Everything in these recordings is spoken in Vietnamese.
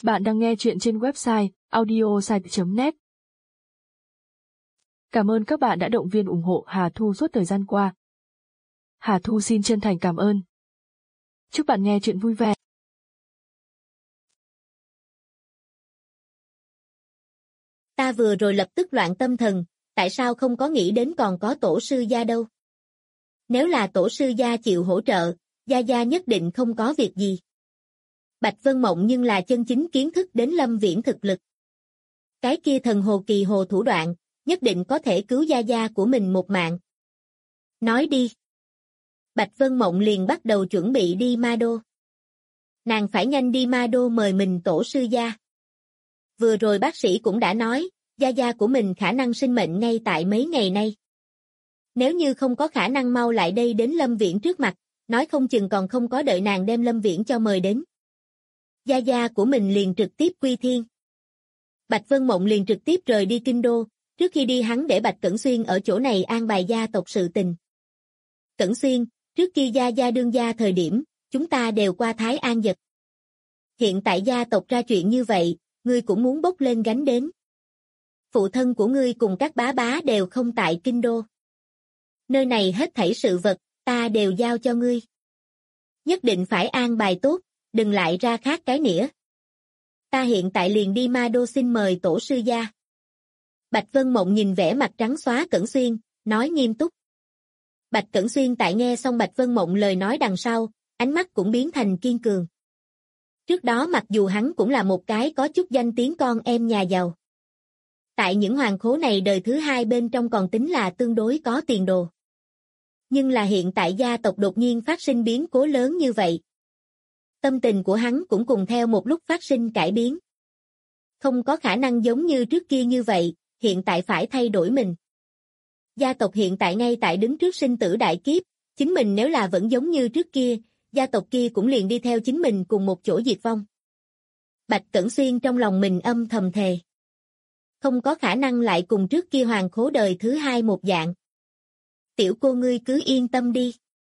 Bạn đang nghe chuyện trên website audiosite.net. Cảm ơn các bạn đã động viên ủng hộ Hà Thu suốt thời gian qua. Hà Thu xin chân thành cảm ơn. Chúc bạn nghe chuyện vui vẻ. Ta vừa rồi lập tức loạn tâm thần, tại sao không có nghĩ đến còn có tổ sư gia đâu? Nếu là tổ sư gia chịu hỗ trợ, gia gia nhất định không có việc gì. Bạch Vân Mộng nhưng là chân chính kiến thức đến Lâm Viễn thực lực. Cái kia thần hồ kỳ hồ thủ đoạn, nhất định có thể cứu gia gia của mình một mạng. Nói đi. Bạch Vân Mộng liền bắt đầu chuẩn bị đi Ma Đô. Nàng phải nhanh đi Ma Đô mời mình tổ sư gia. Vừa rồi bác sĩ cũng đã nói, gia gia của mình khả năng sinh mệnh ngay tại mấy ngày nay. Nếu như không có khả năng mau lại đây đến Lâm Viễn trước mặt, nói không chừng còn không có đợi nàng đem Lâm Viễn cho mời đến. Gia gia của mình liền trực tiếp quy thiên. Bạch Vân Mộng liền trực tiếp rời đi Kinh Đô, trước khi đi hắn để Bạch Cẩn Xuyên ở chỗ này an bài gia tộc sự tình. Cẩn Xuyên, trước kia gia gia đương gia thời điểm, chúng ta đều qua Thái An Dật. Hiện tại gia tộc ra chuyện như vậy, ngươi cũng muốn bốc lên gánh đến. Phụ thân của ngươi cùng các bá bá đều không tại Kinh Đô. Nơi này hết thảy sự vật, ta đều giao cho ngươi. Nhất định phải an bài tốt, đừng lại ra khác cái nĩa. Ta hiện tại liền đi Ma Đô xin mời tổ sư gia. Bạch Vân Mộng nhìn vẻ mặt trắng xóa Cẩn Xuyên, nói nghiêm túc. Bạch Cẩn Xuyên tại nghe xong Bạch Vân Mộng lời nói đằng sau, ánh mắt cũng biến thành kiên cường. Trước đó mặc dù hắn cũng là một cái có chút danh tiếng con em nhà giàu. Tại những hoàng khố này đời thứ hai bên trong còn tính là tương đối có tiền đồ. Nhưng là hiện tại gia tộc đột nhiên phát sinh biến cố lớn như vậy. Tâm tình của hắn cũng cùng theo một lúc phát sinh cải biến. Không có khả năng giống như trước kia như vậy, hiện tại phải thay đổi mình. Gia tộc hiện tại ngay tại đứng trước sinh tử đại kiếp, chính mình nếu là vẫn giống như trước kia, gia tộc kia cũng liền đi theo chính mình cùng một chỗ diệt vong. Bạch Cẩn Xuyên trong lòng mình âm thầm thề. Không có khả năng lại cùng trước kia hoàng khố đời thứ hai một dạng. Tiểu cô ngươi cứ yên tâm đi.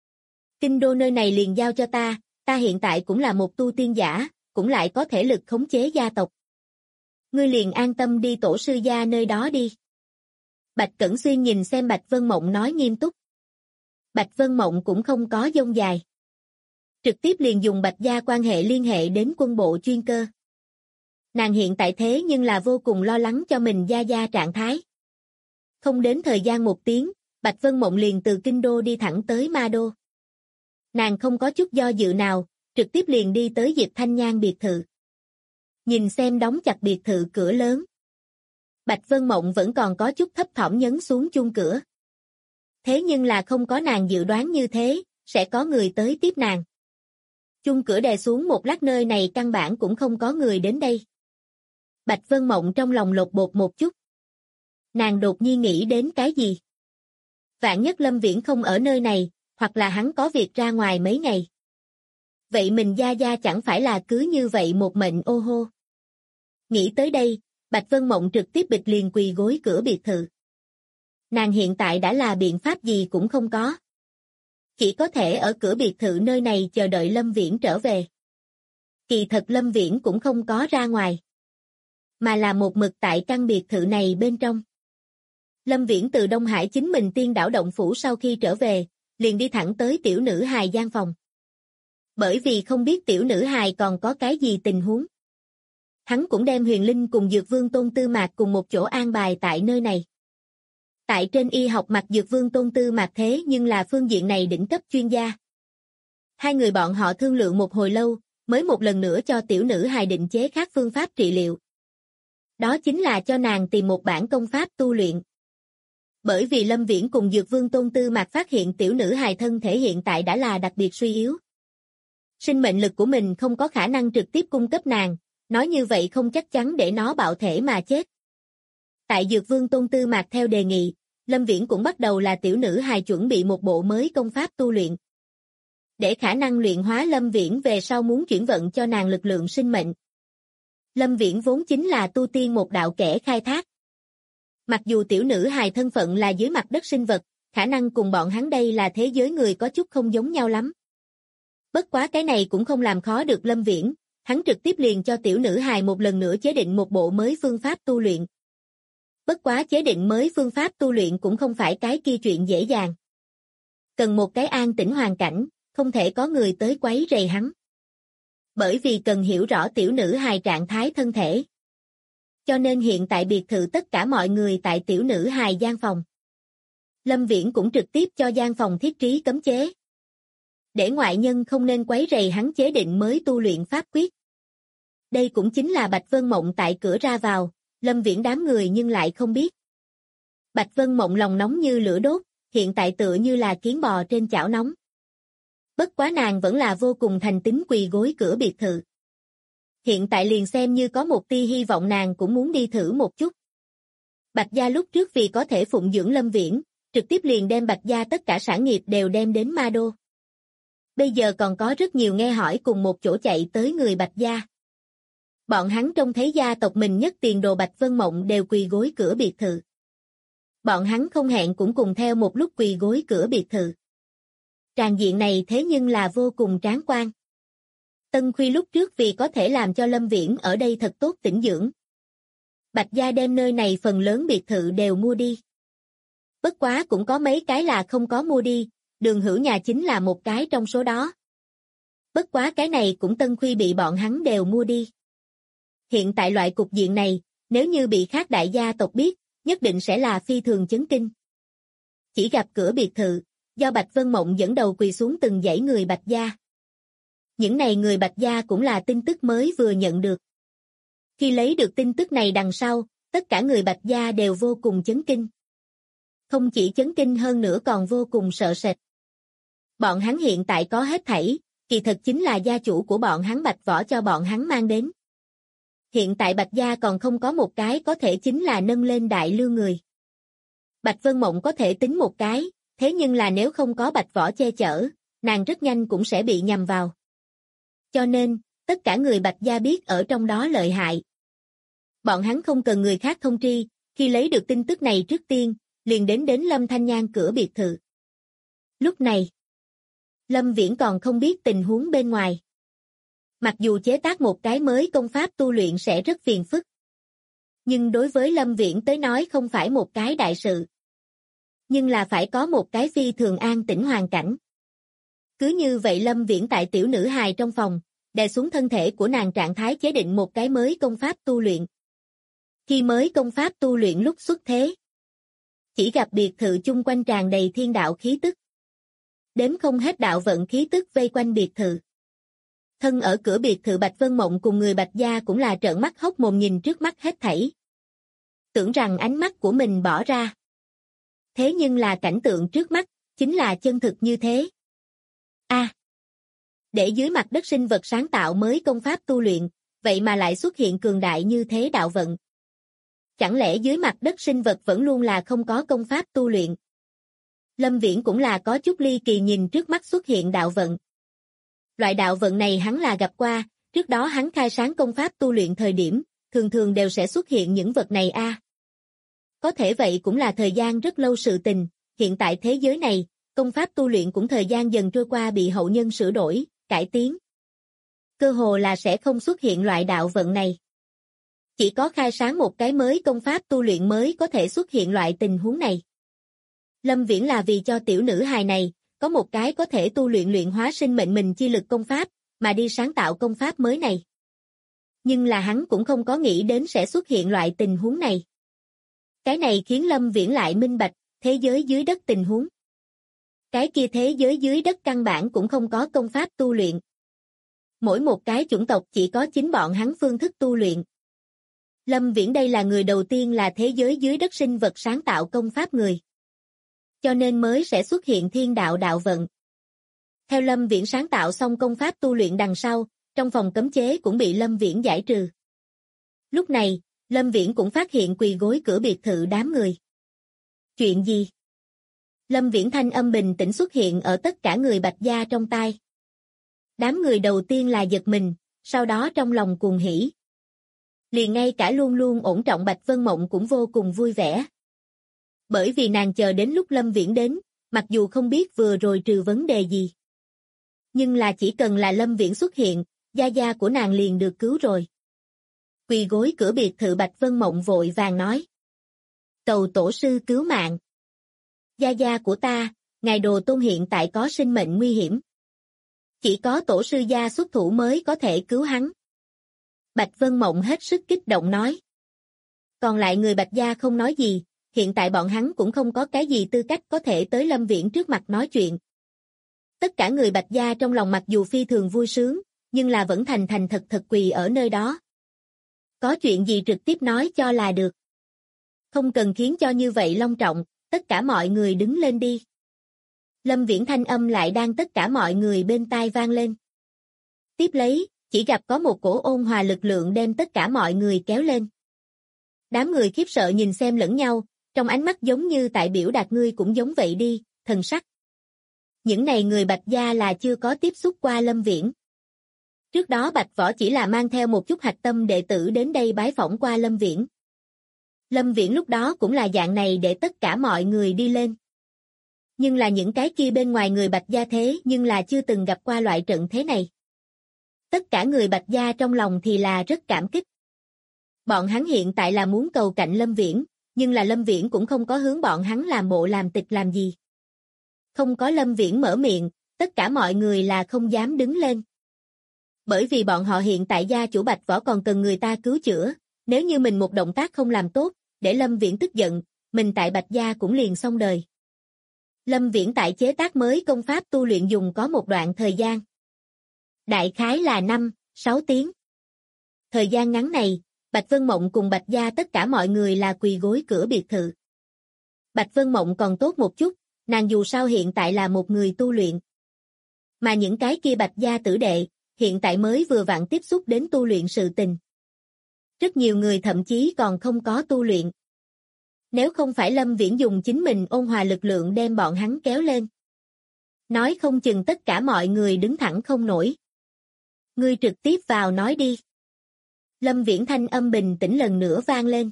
Kinh Đô nơi này liền giao cho ta, ta hiện tại cũng là một tu tiên giả, cũng lại có thể lực khống chế gia tộc. Ngươi liền an tâm đi tổ sư gia nơi đó đi. Bạch Cẩn Xuyên nhìn xem Bạch Vân Mộng nói nghiêm túc. Bạch Vân Mộng cũng không có dông dài. Trực tiếp liền dùng Bạch gia quan hệ liên hệ đến quân bộ chuyên cơ. Nàng hiện tại thế nhưng là vô cùng lo lắng cho mình gia gia trạng thái. Không đến thời gian một tiếng, Bạch Vân Mộng liền từ Kinh Đô đi thẳng tới Ma Đô. Nàng không có chút do dự nào, trực tiếp liền đi tới Diệp Thanh Nhan biệt thự. Nhìn xem đóng chặt biệt thự cửa lớn. Bạch Vân Mộng vẫn còn có chút thấp thỏm nhấn xuống chuông cửa. Thế nhưng là không có nàng dự đoán như thế, sẽ có người tới tiếp nàng. Chuông cửa đè xuống một lát nơi này căn bản cũng không có người đến đây. Bạch Vân Mộng trong lòng lột bột một chút. Nàng đột nhiên nghĩ đến cái gì? Vạn nhất Lâm Viễn không ở nơi này, hoặc là hắn có việc ra ngoài mấy ngày. Vậy mình gia gia chẳng phải là cứ như vậy một mệnh ô hô. Nghĩ tới đây, Bạch Vân Mộng trực tiếp bịch liền quỳ gối cửa biệt thự. Nàng hiện tại đã là biện pháp gì cũng không có. Chỉ có thể ở cửa biệt thự nơi này chờ đợi Lâm Viễn trở về. Kỳ thật Lâm Viễn cũng không có ra ngoài. Mà là một mực tại căn biệt thự này bên trong. Lâm Viễn từ Đông Hải chính mình tiên đảo động phủ sau khi trở về, liền đi thẳng tới tiểu nữ hài gian phòng. Bởi vì không biết tiểu nữ hài còn có cái gì tình huống. Hắn cũng đem Huyền Linh cùng Dược Vương Tôn Tư Mạc cùng một chỗ an bài tại nơi này. Tại trên y học mặt Dược Vương Tôn Tư Mạc thế nhưng là phương diện này đỉnh cấp chuyên gia. Hai người bọn họ thương lượng một hồi lâu, mới một lần nữa cho tiểu nữ hài định chế khác phương pháp trị liệu. Đó chính là cho nàng tìm một bản công pháp tu luyện. Bởi vì Lâm Viễn cùng Dược Vương Tôn Tư Mạc phát hiện tiểu nữ hài thân thể hiện tại đã là đặc biệt suy yếu. Sinh mệnh lực của mình không có khả năng trực tiếp cung cấp nàng, nói như vậy không chắc chắn để nó bạo thể mà chết. Tại Dược Vương Tôn Tư Mạc theo đề nghị, Lâm Viễn cũng bắt đầu là tiểu nữ hài chuẩn bị một bộ mới công pháp tu luyện. Để khả năng luyện hóa Lâm Viễn về sau muốn chuyển vận cho nàng lực lượng sinh mệnh. Lâm Viễn vốn chính là tu tiên một đạo kẻ khai thác. Mặc dù tiểu nữ hài thân phận là dưới mặt đất sinh vật, khả năng cùng bọn hắn đây là thế giới người có chút không giống nhau lắm. Bất quá cái này cũng không làm khó được Lâm Viễn, hắn trực tiếp liền cho tiểu nữ hài một lần nữa chế định một bộ mới phương pháp tu luyện. Bất quá chế định mới phương pháp tu luyện cũng không phải cái kia chuyện dễ dàng. Cần một cái an tĩnh hoàn cảnh, không thể có người tới quấy rầy hắn. Bởi vì cần hiểu rõ tiểu nữ hài trạng thái thân thể. Cho nên hiện tại biệt thự tất cả mọi người tại tiểu nữ hài gian phòng. Lâm Viễn cũng trực tiếp cho gian phòng thiết trí cấm chế. Để ngoại nhân không nên quấy rầy hắn chế định mới tu luyện pháp quyết. Đây cũng chính là Bạch Vân Mộng tại cửa ra vào, Lâm Viễn đám người nhưng lại không biết. Bạch Vân Mộng lòng nóng như lửa đốt, hiện tại tựa như là kiến bò trên chảo nóng. Bất quá nàng vẫn là vô cùng thành tín quỳ gối cửa biệt thự. Hiện tại liền xem như có một tia hy vọng nàng cũng muốn đi thử một chút. Bạch gia lúc trước vì có thể phụng dưỡng Lâm Viễn, trực tiếp liền đem Bạch gia tất cả sản nghiệp đều đem đến Ma Đô. Bây giờ còn có rất nhiều nghe hỏi cùng một chỗ chạy tới người Bạch gia. Bọn hắn trông thấy gia tộc mình nhất tiền đồ Bạch Vân Mộng đều quỳ gối cửa biệt thự. Bọn hắn không hẹn cũng cùng theo một lúc quỳ gối cửa biệt thự. Tràng diện này thế nhưng là vô cùng tráng quan. Tân Khuy lúc trước vì có thể làm cho Lâm Viễn ở đây thật tốt tĩnh dưỡng. Bạch gia đem nơi này phần lớn biệt thự đều mua đi. Bất quá cũng có mấy cái là không có mua đi, Đường Hữu nhà chính là một cái trong số đó. Bất quá cái này cũng Tân Khuy bị bọn hắn đều mua đi. Hiện tại loại cục diện này, nếu như bị khác đại gia tộc biết, nhất định sẽ là phi thường chấn kinh. Chỉ gặp cửa biệt thự, do Bạch Vân Mộng dẫn đầu quỳ xuống từng dãy người Bạch gia. Những này người Bạch gia cũng là tin tức mới vừa nhận được. Khi lấy được tin tức này đằng sau, tất cả người Bạch gia đều vô cùng chấn kinh. Không chỉ chấn kinh hơn nữa còn vô cùng sợ sệt. Bọn hắn hiện tại có hết thảy, kỳ thật chính là gia chủ của bọn hắn Bạch Võ cho bọn hắn mang đến. Hiện tại Bạch gia còn không có một cái có thể chính là nâng lên đại lương người. Bạch Vân Mộng có thể tính một cái, thế nhưng là nếu không có Bạch Võ che chở, nàng rất nhanh cũng sẽ bị nhầm vào. Cho nên, tất cả người Bạch gia biết ở trong đó lợi hại. Bọn hắn không cần người khác thông tri, khi lấy được tin tức này trước tiên, liền đến Lâm Thanh Nhan cửa biệt thự. Lúc này, Lâm Viễn còn không biết tình huống bên ngoài. Mặc dù chế tác một cái mới công pháp tu luyện sẽ rất phiền phức. Nhưng đối với Lâm Viễn tới nói không phải một cái đại sự. Nhưng là phải có một cái phi thường an tĩnh hoàn cảnh. Cứ như vậy Lâm Viễn tại tiểu nữ hài trong phòng, đè xuống thân thể của nàng trạng thái chế định một cái mới công pháp tu luyện. Khi mới công pháp tu luyện lúc xuất thế, chỉ gặp biệt thự chung quanh tràn đầy thiên đạo khí tức. Đếm không hết đạo vận khí tức vây quanh biệt thự. Thân ở cửa biệt thự Bạch Vân Mộng cùng người Bạch gia cũng là trợn mắt hốc mồm nhìn trước mắt hết thảy. Tưởng rằng ánh mắt của mình bỏ ra. Thế nhưng là cảnh tượng trước mắt, chính là chân thực như thế. Để dưới mặt đất sinh vật sáng tạo mới công pháp tu luyện, vậy mà lại xuất hiện cường đại như thế đạo vận. Chẳng lẽ dưới mặt đất sinh vật vẫn luôn là không có công pháp tu luyện? Lâm Viễn cũng là có chút ly kỳ nhìn trước mắt xuất hiện đạo vận. Loại đạo vận này hắn là gặp qua, trước đó hắn khai sáng công pháp tu luyện thời điểm, thường thường đều sẽ xuất hiện những vật này Có thể vậy cũng là thời gian rất lâu sự tình, hiện tại thế giới này, công pháp tu luyện cũng thời gian dần trôi qua bị hậu nhân sửa đổi, cải tiến. Cơ hồ là sẽ không xuất hiện loại đạo vận này. Chỉ có khai sáng một cái mới công pháp tu luyện mới có thể xuất hiện loại tình huống này. Lâm Viễn là vì cho tiểu nữ hài này, có một cái có thể tu luyện luyện hóa sinh mệnh mình chi lực công pháp, mà đi sáng tạo công pháp mới này. Nhưng là hắn cũng không có nghĩ đến sẽ xuất hiện loại tình huống này. Cái này khiến Lâm Viễn lại minh bạch, thế giới dưới đất tình huống. Cái kia thế giới dưới đất căn bản cũng không có công pháp tu luyện. Mỗi một cái chủng tộc chỉ có chính bọn hắn phương thức tu luyện. Lâm Viễn đây là người đầu tiên là thế giới dưới đất sinh vật sáng tạo công pháp người. Cho nên mới sẽ xuất hiện thiên đạo đạo vận. Theo Lâm Viễn sáng tạo xong công pháp tu luyện đằng sau, trong phòng cấm chế cũng bị Lâm Viễn giải trừ. Lúc này, Lâm Viễn cũng phát hiện quỳ gối cửa biệt thự đám người. Chuyện gì? Lâm Viễn thanh âm bình tĩnh xuất hiện ở tất cả người Bạch gia trong tai. Đám người đầu tiên là giật mình, sau đó trong lòng cuồng hỉ. Liền ngay cả luôn luôn ổn trọng Bạch Vân Mộng cũng vô cùng vui vẻ. Bởi vì nàng chờ đến lúc Lâm Viễn đến, mặc dù không biết vừa rồi trừ vấn đề gì. Nhưng là chỉ cần là Lâm Viễn xuất hiện, gia gia của nàng liền được cứu rồi. Quỳ gối cửa biệt thự Bạch Vân Mộng vội vàng nói. Cầu tổ sư cứu mạng. Gia gia của ta, ngài Đồ Tôn hiện tại có sinh mệnh nguy hiểm. Chỉ có tổ sư gia xuất thủ mới có thể cứu hắn. Bạch Vân Mộng hết sức kích động nói. Còn lại người Bạch gia không nói gì, hiện tại bọn hắn cũng không có cái gì tư cách có thể tới Lâm Viễn trước mặt nói chuyện. Tất cả người Bạch gia trong lòng mặc dù phi thường vui sướng, nhưng là vẫn thành thành thật thật quỳ ở nơi đó. Có chuyện gì trực tiếp nói cho là được. Không cần khiến cho như vậy long trọng, tất cả mọi người đứng lên đi. Lâm Viễn thanh âm lại đang tất cả mọi người bên tai vang lên. Tiếp lấy, chỉ gặp có một cổ ôn hòa lực lượng đem tất cả mọi người kéo lên. Đám người khiếp sợ nhìn xem lẫn nhau, trong ánh mắt giống như tại biểu đạt ngươi cũng giống vậy đi, thần sắc. Những này người Bạch gia là chưa có tiếp xúc qua Lâm Viễn. Trước đó Bạch Võ chỉ là mang theo một chút hạch tâm đệ tử đến đây bái phỏng qua Lâm Viễn. Lâm Viễn lúc đó cũng là dạng này để tất cả mọi người đi lên. Nhưng là những cái kia bên ngoài người Bạch gia thế nhưng là chưa từng gặp qua loại trận thế này. Tất cả người Bạch gia trong lòng thì là rất cảm kích. Bọn hắn hiện tại là muốn cầu cạnh Lâm Viễn, nhưng là Lâm Viễn cũng không có hướng bọn hắn làm bộ làm tịch làm gì. Không có Lâm Viễn mở miệng, tất cả mọi người là không dám đứng lên. Bởi vì bọn họ hiện tại gia chủ Bạch Võ còn cần người ta cứu chữa, nếu như mình một động tác không làm tốt, để Lâm Viễn tức giận, mình tại Bạch gia cũng liền xong đời. Lâm Viễn tại chế tác mới công pháp tu luyện dùng có một đoạn thời gian. Đại khái là 5-6 tiếng. Thời gian ngắn này, Bạch Vân Mộng cùng Bạch gia tất cả mọi người là quỳ gối cửa biệt thự. Bạch Vân Mộng còn tốt một chút, nàng dù sao hiện tại là một người tu luyện. Mà những cái kia Bạch gia tử đệ, hiện tại mới vừa vặn tiếp xúc đến tu luyện sự tình. Rất nhiều người thậm chí còn không có tu luyện. Nếu không phải Lâm Viễn dùng chính mình ôn hòa lực lượng đem bọn hắn kéo lên. Nói không chừng tất cả mọi người đứng thẳng không nổi. Ngươi trực tiếp vào nói đi. Lâm Viễn thanh âm bình tĩnh lần nữa vang lên.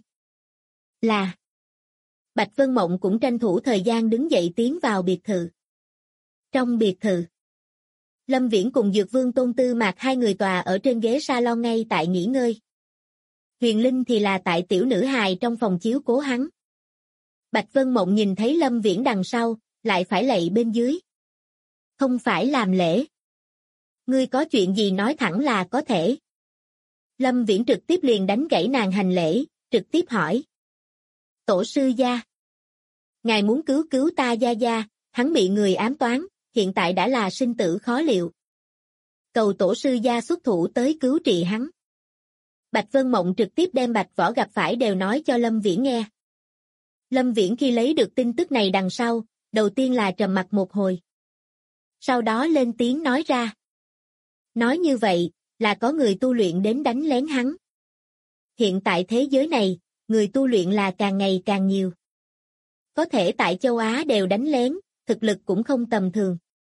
Là. Bạch Vân Mộng cũng tranh thủ thời gian đứng dậy tiến vào biệt thự. Trong biệt thự, Lâm Viễn cùng Dược Vương Tôn Tư Mạc hai người tòa ở trên ghế salon ngay tại nghỉ ngơi. Huyền Linh thì là tại tiểu nữ hài trong phòng chiếu cố hắn. Bạch Vân Mộng nhìn thấy Lâm Viễn đằng sau, lại phải lạy bên dưới. Không phải làm lễ. Ngươi có chuyện gì nói thẳng là có thể. Lâm Viễn trực tiếp liền đánh gãy nàng hành lễ, trực tiếp hỏi. Tổ sư gia. Ngài muốn cứu cứu ta gia gia, hắn bị người ám toán, hiện tại đã là sinh tử khó liệu. Cầu tổ sư gia xuất thủ tới cứu trị hắn. Bạch Vân Mộng trực tiếp đem Bạch Võ gặp phải đều nói cho Lâm Viễn nghe. Lâm Viễn khi lấy được tin tức này đằng sau, đầu tiên là trầm mặc một hồi. Sau đó lên tiếng nói ra. Nói như vậy, là có người tu luyện đến đánh lén hắn. Hiện tại thế giới này, người tu luyện là càng ngày càng nhiều. Có thể tại châu Á đều đánh lén, thực lực cũng không tầm thường.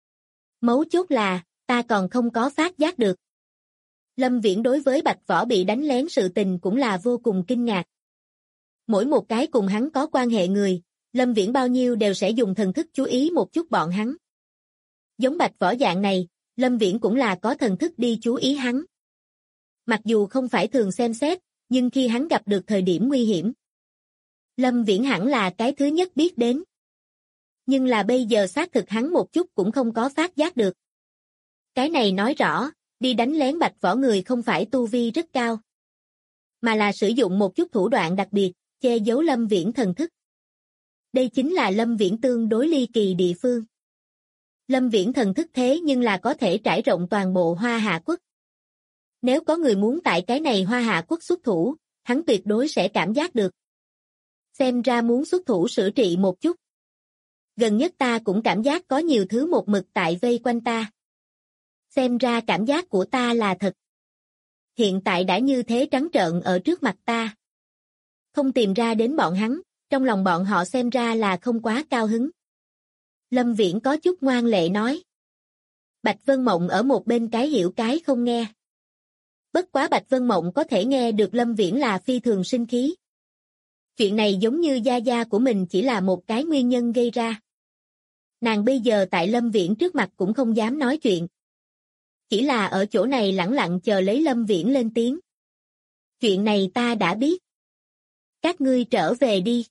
Mấu chốt là, ta còn không có phát giác được. Lâm Viễn đối với Bạch Võ bị đánh lén sự tình cũng là vô cùng kinh ngạc. Mỗi một cái cùng hắn có quan hệ người, Lâm Viễn bao nhiêu đều sẽ dùng thần thức chú ý một chút bọn hắn. Giống Bạch Võ dạng này, Lâm Viễn cũng là có thần thức đi chú ý hắn. Mặc dù không phải thường xem xét, nhưng khi hắn gặp được thời điểm nguy hiểm, Lâm Viễn hẳn là cái thứ nhất biết đến. Nhưng là bây giờ xác thực hắn một chút cũng không có phát giác được. Cái này nói rõ, đi đánh lén Bạch Võ người không phải tu vi rất cao, mà là sử dụng một chút thủ đoạn đặc biệt, che giấu Lâm Viễn thần thức. Đây chính là Lâm Viễn tương đối ly kỳ địa phương. Lâm Viễn thần thức thế nhưng là có thể trải rộng toàn bộ Hoa Hạ Quốc. Nếu có người muốn tại cái này Hoa Hạ Quốc xuất thủ, hắn tuyệt đối sẽ cảm giác được. Xem ra muốn xuất thủ sửa trị một chút. Gần nhất ta cũng cảm giác có nhiều thứ một mực tại vây quanh ta. Xem ra cảm giác của ta là thật. Hiện tại đã như thế trắng trợn ở trước mặt ta. Không tìm ra đến bọn hắn, trong lòng bọn họ xem ra là không quá cao hứng. Lâm Viễn có chút ngoan lệ nói. Bạch Vân Mộng ở một bên cái hiểu cái không nghe. Bất quá Bạch Vân Mộng có thể nghe được Lâm Viễn là phi thường sinh khí. Chuyện này giống như gia gia của mình chỉ là một cái nguyên nhân gây ra. Nàng bây giờ tại Lâm Viễn trước mặt cũng không dám nói chuyện. chỉ là ở chỗ này lẳng lặng chờ lấy Lâm Viễn lên tiếng. Chuyện này ta đã biết. Các ngươi trở về đi.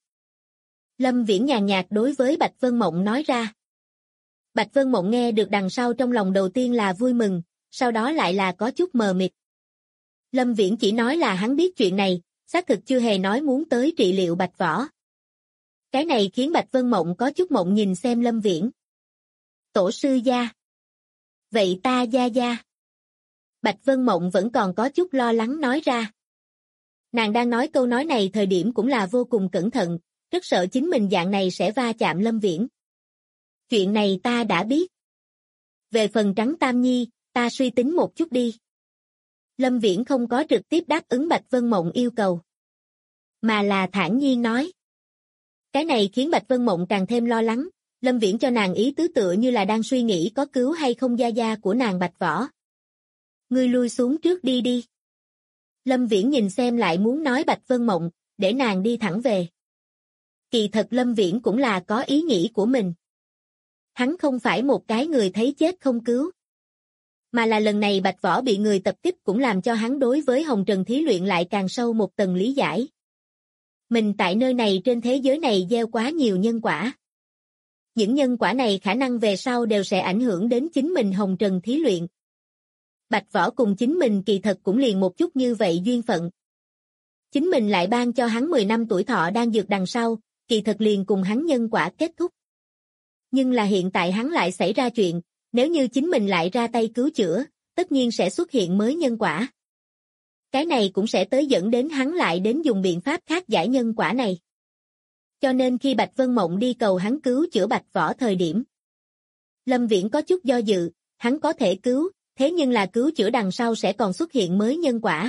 Lâm Viễn nhàn nhạt đối với Bạch Vân Mộng nói ra. Bạch Vân Mộng nghe được đằng sau trong lòng đầu tiên là vui mừng, sau đó lại là có chút mờ mịt. Lâm Viễn chỉ nói là hắn biết chuyện này, xác thực chưa hề nói muốn tới trị liệu Bạch Võ. Cái này khiến Bạch Vân Mộng có chút mộng nhìn xem Lâm Viễn. Tổ sư gia. Vậy ta gia gia. Bạch Vân Mộng vẫn còn có chút lo lắng nói ra. Nàng đang nói câu nói này thời điểm cũng là vô cùng cẩn thận, rất sợ chính mình dạng này sẽ va chạm Lâm Viễn. Chuyện này ta đã biết. Về phần Trắng Tam Nhi, ta suy tính một chút đi. Lâm Viễn không có trực tiếp đáp ứng Bạch Vân Mộng yêu cầu, mà là thản nhiên nói. Cái này khiến Bạch Vân Mộng càng thêm lo lắng, Lâm Viễn cho nàng ý tứ tựa như là đang suy nghĩ có cứu hay không gia gia của nàng Bạch Võ. Ngươi lui xuống trước đi đi. Lâm Viễn nhìn xem lại muốn nói Bạch Vân Mộng, để nàng đi thẳng về. Kỳ thật Lâm Viễn cũng là có ý nghĩ của mình. Hắn không phải một cái người thấy chết không cứu. Mà là lần này Bạch Võ bị người tập kích cũng làm cho hắn đối với Hồng Trần Thí Luyện lại càng sâu một tầng lý giải. Mình tại nơi này trên thế giới này gieo quá nhiều nhân quả. Những nhân quả này khả năng về sau đều sẽ ảnh hưởng đến chính mình Hồng Trần Thí Luyện. Bạch Võ cùng chính mình kỳ thật cũng liền một chút như vậy duyên phận. Chính mình lại ban cho hắn 10 năm tuổi thọ đang dược đằng sau, kỳ thật liền cùng hắn nhân quả kết thúc. Nhưng là hiện tại hắn lại xảy ra chuyện, nếu như chính mình lại ra tay cứu chữa, tất nhiên sẽ xuất hiện mới nhân quả. Cái này cũng sẽ tới dẫn đến hắn lại đến dùng biện pháp khác giải nhân quả này. Cho nên khi Bạch Vân Mộng đi cầu hắn cứu chữa Bạch Võ thời điểm, Lâm Viễn có chút do dự, hắn có thể cứu, thế nhưng là cứu chữa đằng sau sẽ còn xuất hiện mới nhân quả.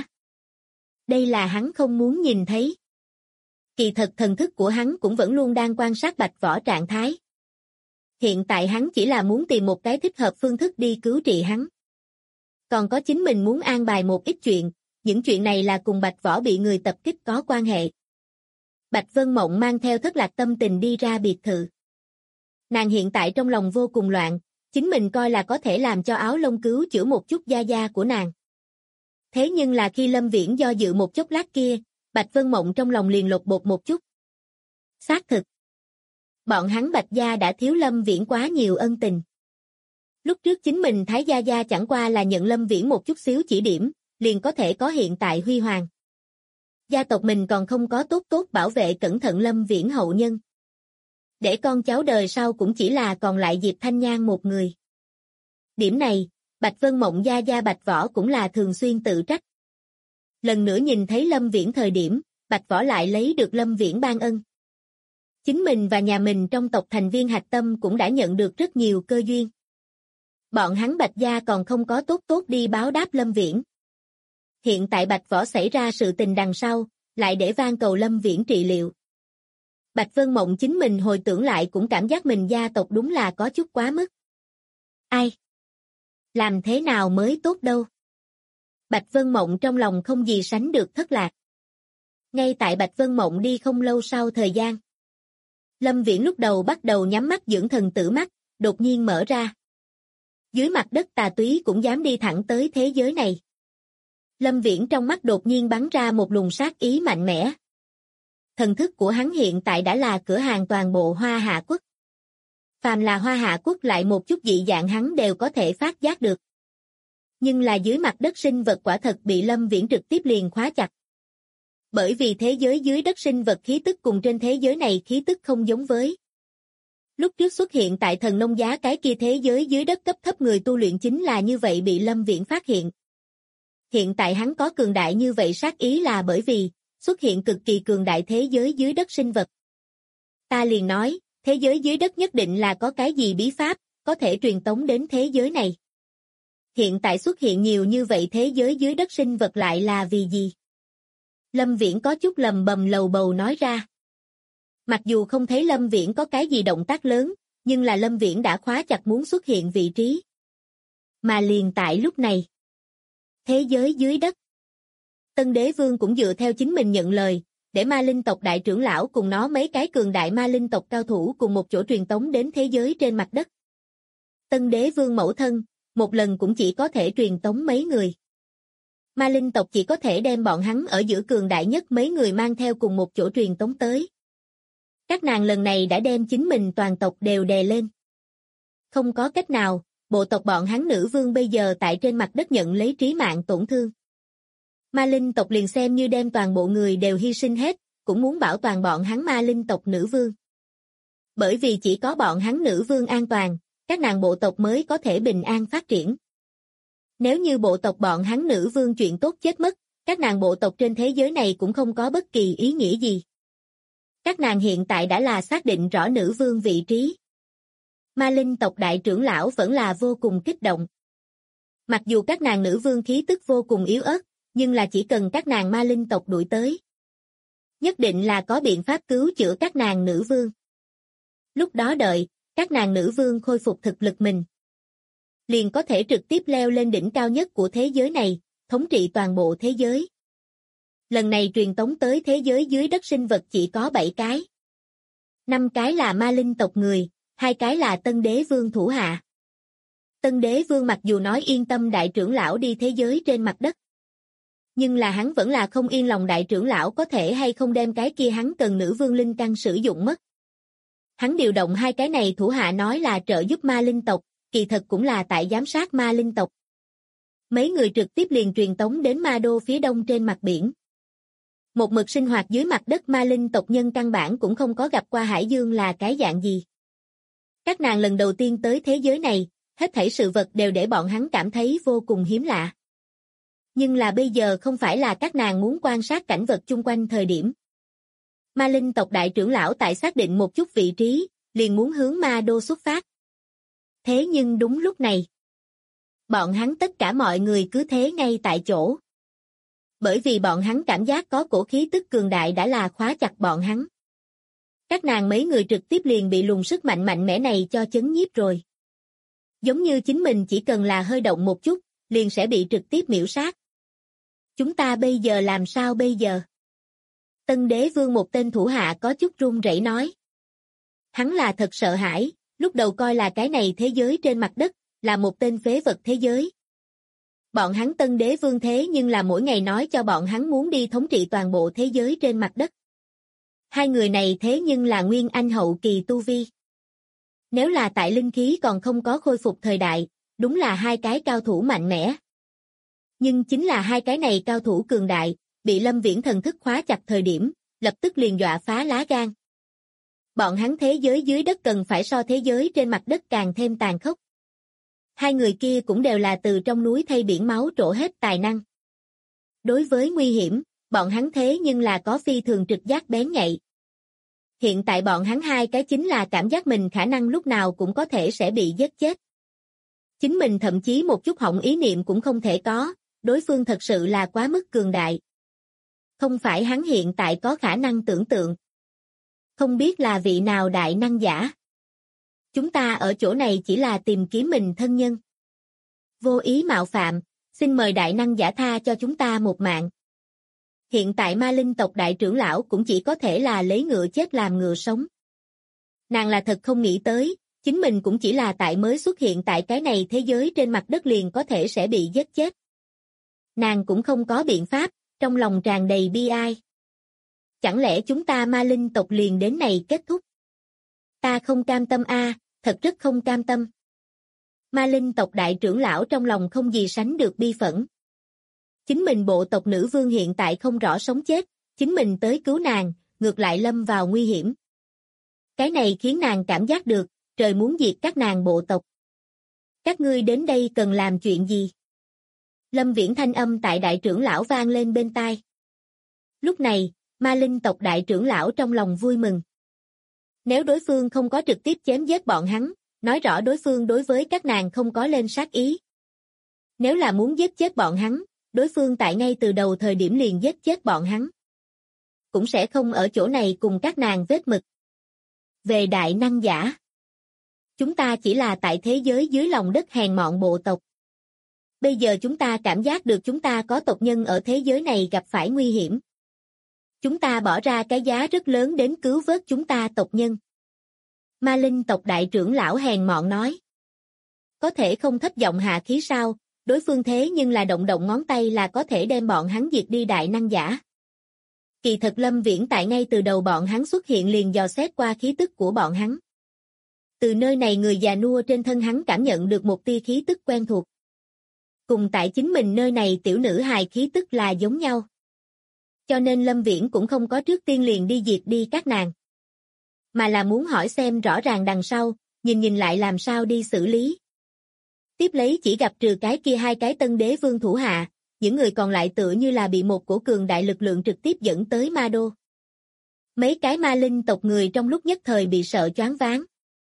Đây là hắn không muốn nhìn thấy. Kỳ thật thần thức của hắn cũng vẫn luôn đang quan sát Bạch Võ trạng thái. Hiện tại hắn chỉ là muốn tìm một cái thích hợp phương thức đi cứu trị hắn. Còn có chính mình muốn an bài một ít chuyện, những chuyện này là cùng Bạch Võ bị người tập kích có quan hệ. Bạch Vân Mộng mang theo thất lạc tâm tình đi ra biệt thự. Nàng hiện tại trong lòng vô cùng loạn, chính mình coi là có thể làm cho Áo Lông cứu chữa một chút gia gia của nàng. Thế nhưng là khi Lâm Viễn do dự một chốc lát kia, Bạch Vân Mộng trong lòng liền lột bột một chút. Xác thực. Bọn hắn Bạch gia đã thiếu Lâm Viễn quá nhiều ân tình. Lúc trước chính mình Thái gia gia chẳng qua là nhận Lâm Viễn một chút xíu chỉ điểm, liền có thể có hiện tại huy hoàng. Gia tộc mình còn không có tốt bảo vệ cẩn thận Lâm Viễn hậu nhân. Để con cháu đời sau cũng chỉ là còn lại Diệp Thanh Nhan một người. Điểm này, Bạch Vân Mộng gia gia Bạch Võ cũng là thường xuyên tự trách. Lần nữa nhìn thấy Lâm Viễn thời điểm, Bạch Võ lại lấy được Lâm Viễn ban ân. Chính mình và nhà mình trong tộc thành viên hạch tâm cũng đã nhận được rất nhiều cơ duyên. Bọn hắn Bạch gia còn không có tốt đi báo đáp Lâm Viễn. Hiện tại Bạch Võ xảy ra sự tình đằng sau, lại để van cầu Lâm Viễn trị liệu. Bạch Vân Mộng chính mình hồi tưởng lại cũng cảm giác mình gia tộc đúng là có chút quá mức. Ai? Làm thế nào mới tốt đâu? Bạch Vân Mộng trong lòng không gì sánh được thất lạc. Ngay tại Bạch Vân Mộng đi không lâu sau thời gian, Lâm Viễn lúc đầu bắt đầu nhắm mắt dưỡng thần tử mắt, đột nhiên mở ra. Dưới mặt đất tà túy cũng dám đi thẳng tới thế giới này. Lâm Viễn trong mắt đột nhiên bắn ra một luồng sát ý mạnh mẽ. Thần thức của hắn hiện tại đã là cửa hàng toàn bộ Hoa Hạ Quốc. Phàm là Hoa Hạ Quốc lại một chút dị dạng hắn đều có thể phát giác được. Nhưng là dưới mặt đất sinh vật quả thật bị Lâm Viễn trực tiếp liền khóa chặt. Bởi vì thế giới dưới đất sinh vật khí tức cùng trên thế giới này khí tức không giống với. Lúc trước xuất hiện tại Thần Nông Giá cái kia thế giới dưới đất cấp thấp người tu luyện chính là như vậy bị Lâm Viễn phát hiện. Hiện tại hắn có cường đại như vậy sát ý là bởi vì xuất hiện cực kỳ cường đại thế giới dưới đất sinh vật. Ta liền nói, thế giới dưới đất nhất định là có cái gì bí pháp, có thể truyền tống đến thế giới này. Hiện tại xuất hiện nhiều như vậy thế giới dưới đất sinh vật lại là vì gì? Lâm Viễn có chút lầm bầm lầu bầu nói ra. Mặc dù không thấy Lâm Viễn có cái gì động tác lớn, nhưng là Lâm Viễn đã khóa chặt muốn xuất hiện vị trí. Mà liền tại lúc này, thế giới dưới đất. Tân Đế Vương cũng dựa theo chính mình nhận lời, để ma linh tộc đại trưởng lão cùng nó mấy cái cường đại ma linh tộc cao thủ cùng một chỗ truyền tống đến thế giới trên mặt đất. Tân Đế Vương mẫu thân, một lần cũng chỉ có thể truyền tống mấy người. Ma linh tộc chỉ có thể đem bọn hắn ở giữa cường đại nhất mấy người mang theo cùng một chỗ truyền tống tới. Các nàng lần này đã đem chính mình toàn tộc đều đè lên. Không có cách nào, bộ tộc bọn hắn nữ vương bây giờ tại trên mặt đất nhận lấy trí mạng tổn thương. Ma linh tộc liền xem như đem toàn bộ người đều hy sinh hết, cũng muốn bảo toàn bọn hắn ma linh tộc nữ vương. Bởi vì chỉ có bọn hắn nữ vương an toàn, các nàng bộ tộc mới có thể bình an phát triển. Nếu như bộ tộc bọn hắn nữ vương chuyện tốt chết mất, các nàng bộ tộc trên thế giới này cũng không có bất kỳ ý nghĩa gì. Các nàng hiện tại đã là xác định rõ nữ vương vị trí. Ma linh tộc đại trưởng lão vẫn là vô cùng kích động. Mặc dù các nàng nữ vương khí tức vô cùng yếu ớt, nhưng là chỉ cần các nàng ma linh tộc đuổi tới, nhất định là có biện pháp cứu chữa các nàng nữ vương. Lúc đó đợi, các nàng nữ vương khôi phục thực lực mình, liền có thể trực tiếp leo lên đỉnh cao nhất của thế giới này, thống trị toàn bộ thế giới. Lần này truyền tống tới thế giới dưới đất sinh vật chỉ có 7 cái. 5 cái là ma linh tộc người, 2 cái là Tân Đế Vương thủ hạ. Tân Đế Vương mặc dù nói yên tâm đại trưởng lão đi thế giới trên mặt đất, nhưng là hắn vẫn là không yên lòng đại trưởng lão có thể hay không đem cái kia hắn cần nữ vương linh căn sử dụng mất. Hắn điều động 2 cái này thủ hạ nói là trợ giúp ma linh tộc, kỳ thật cũng là tại giám sát ma linh tộc. Mấy người trực tiếp liền truyền tống đến ma đô phía đông trên mặt biển. Một mực sinh hoạt dưới mặt đất ma linh tộc nhân căn bản cũng không có gặp qua hải dương là cái dạng gì. Các nàng lần đầu tiên tới thế giới này, hết thảy sự vật đều để bọn hắn cảm thấy vô cùng hiếm lạ. Nhưng là bây giờ không phải là các nàng muốn quan sát cảnh vật chung quanh thời điểm. Ma linh tộc đại trưởng lão tại xác định một chút vị trí, liền muốn hướng ma đô xuất phát. Thế nhưng đúng lúc này, bọn hắn tất cả mọi người cứ thế ngay tại chỗ. Bởi vì bọn hắn cảm giác có cổ khí tức cường đại đã là khóa chặt bọn hắn. Các nàng mấy người trực tiếp liền bị luồng sức mạnh mạnh mẽ này cho chấn nhiếp rồi. Giống như chính mình chỉ cần là hơi động một chút, liền sẽ bị trực tiếp miểu sát. Chúng ta bây giờ làm sao bây giờ? Tân Đế Vương một tên thủ hạ có chút run rẩy nói. Hắn là thật sợ hãi, lúc đầu coi là cái này thế giới trên mặt đất, là một tên phế vật thế giới. Bọn hắn Tân Đế Vương thế nhưng là mỗi ngày nói cho bọn hắn muốn đi thống trị toàn bộ thế giới trên mặt đất. 2 người này thế nhưng là nguyên anh hậu kỳ tu vi. Nếu là tại linh khí còn không có khôi phục thời đại, đúng là 2 cái cao thủ mạnh mẽ. Nhưng chính là 2 cái này cao thủ cường đại, bị Lâm Viễn thần thức khóa chặt thời điểm, lập tức liền dọa phá lá gan. Bọn hắn thế giới dưới đất cần phải so thế giới trên mặt đất càng thêm tàn khốc. 2 người kia cũng đều là từ trong núi thay biển máu trổ hết tài năng. Đối với nguy hiểm, bọn hắn thế nhưng là có phi thường trực giác bén nhạy. Hiện tại bọn hắn 2 cái chính là cảm giác mình khả năng lúc nào cũng có thể sẽ bị giết chết. Chính mình thậm chí một chút hỏng ý niệm cũng không thể có, đối phương thật sự là quá mức cường đại. Không phải hắn hiện tại có khả năng tưởng tượng. Không biết là vị nào đại năng giả. Chúng ta ở chỗ này chỉ là tìm kiếm mình thân nhân. Vô ý mạo phạm, xin mời đại năng giả tha cho chúng ta một mạng. Hiện tại ma linh tộc đại trưởng lão cũng chỉ có thể là lấy ngựa chết làm ngựa sống. Nàng là thật không nghĩ tới, chính mình cũng chỉ là tại mới xuất hiện tại cái này thế giới trên mặt đất liền có thể sẽ bị giết chết. Nàng cũng không có biện pháp, trong lòng tràn đầy bi ai. Chẳng lẽ chúng ta ma linh tộc liền đến này kết thúc? Ta không cam tâm a, thật rất không cam tâm. Ma linh tộc đại trưởng lão trong lòng không gì sánh được bi phẫn. Chính mình bộ tộc nữ vương hiện tại không rõ sống chết, chính mình tới cứu nàng, ngược lại lâm vào nguy hiểm. Cái này khiến nàng cảm giác được, trời muốn diệt các nàng bộ tộc. Các ngươi đến đây cần làm chuyện gì? Lâm Viễn thanh âm tại đại trưởng lão vang lên bên tai. Lúc này, ma linh tộc đại trưởng lão trong lòng vui mừng. Nếu đối phương không có trực tiếp chém giết bọn hắn, nói rõ đối phương đối với các nàng không có lên sát ý. Nếu là muốn giết chết bọn hắn, đối phương tại ngay từ đầu thời điểm liền giết chết bọn hắn. Cũng sẽ không ở chỗ này cùng các nàng vết mực. Về đại năng giả, chúng ta chỉ là tại thế giới dưới lòng đất hèn mọn bộ tộc. Bây giờ chúng ta cảm giác được chúng ta có tộc nhân ở thế giới này gặp phải nguy hiểm. Chúng ta bỏ ra cái giá rất lớn đến cứu vớt chúng ta tộc nhân. Ma linh tộc đại trưởng lão hèn mọn nói. có thể không thấp giọng hạ khí sao, đối phương thế nhưng là động động ngón tay là có thể đem bọn hắn diệt đi đại năng giả. Kỳ thật Lâm Viễn tại ngay từ đầu bọn hắn xuất hiện liền dò xét qua khí tức của bọn hắn. Từ nơi này người già nua trên thân hắn cảm nhận được một tia khí tức quen thuộc. Cùng tại chính mình nơi này tiểu nữ hài khí tức là giống nhau. Cho nên Lâm Viễn cũng không có trước tiên liền đi diệt đi các nàng. Mà là muốn hỏi xem rõ ràng đằng sau, nhìn lại làm sao đi xử lý. Tiếp lấy chỉ gặp trừ cái kia hai cái tân đế vương thủ hạ, những người còn lại tựa như là bị một cổ cường đại lực lượng trực tiếp dẫn tới ma đô. Mấy cái ma linh tộc người trong lúc nhất thời bị sợ choáng váng.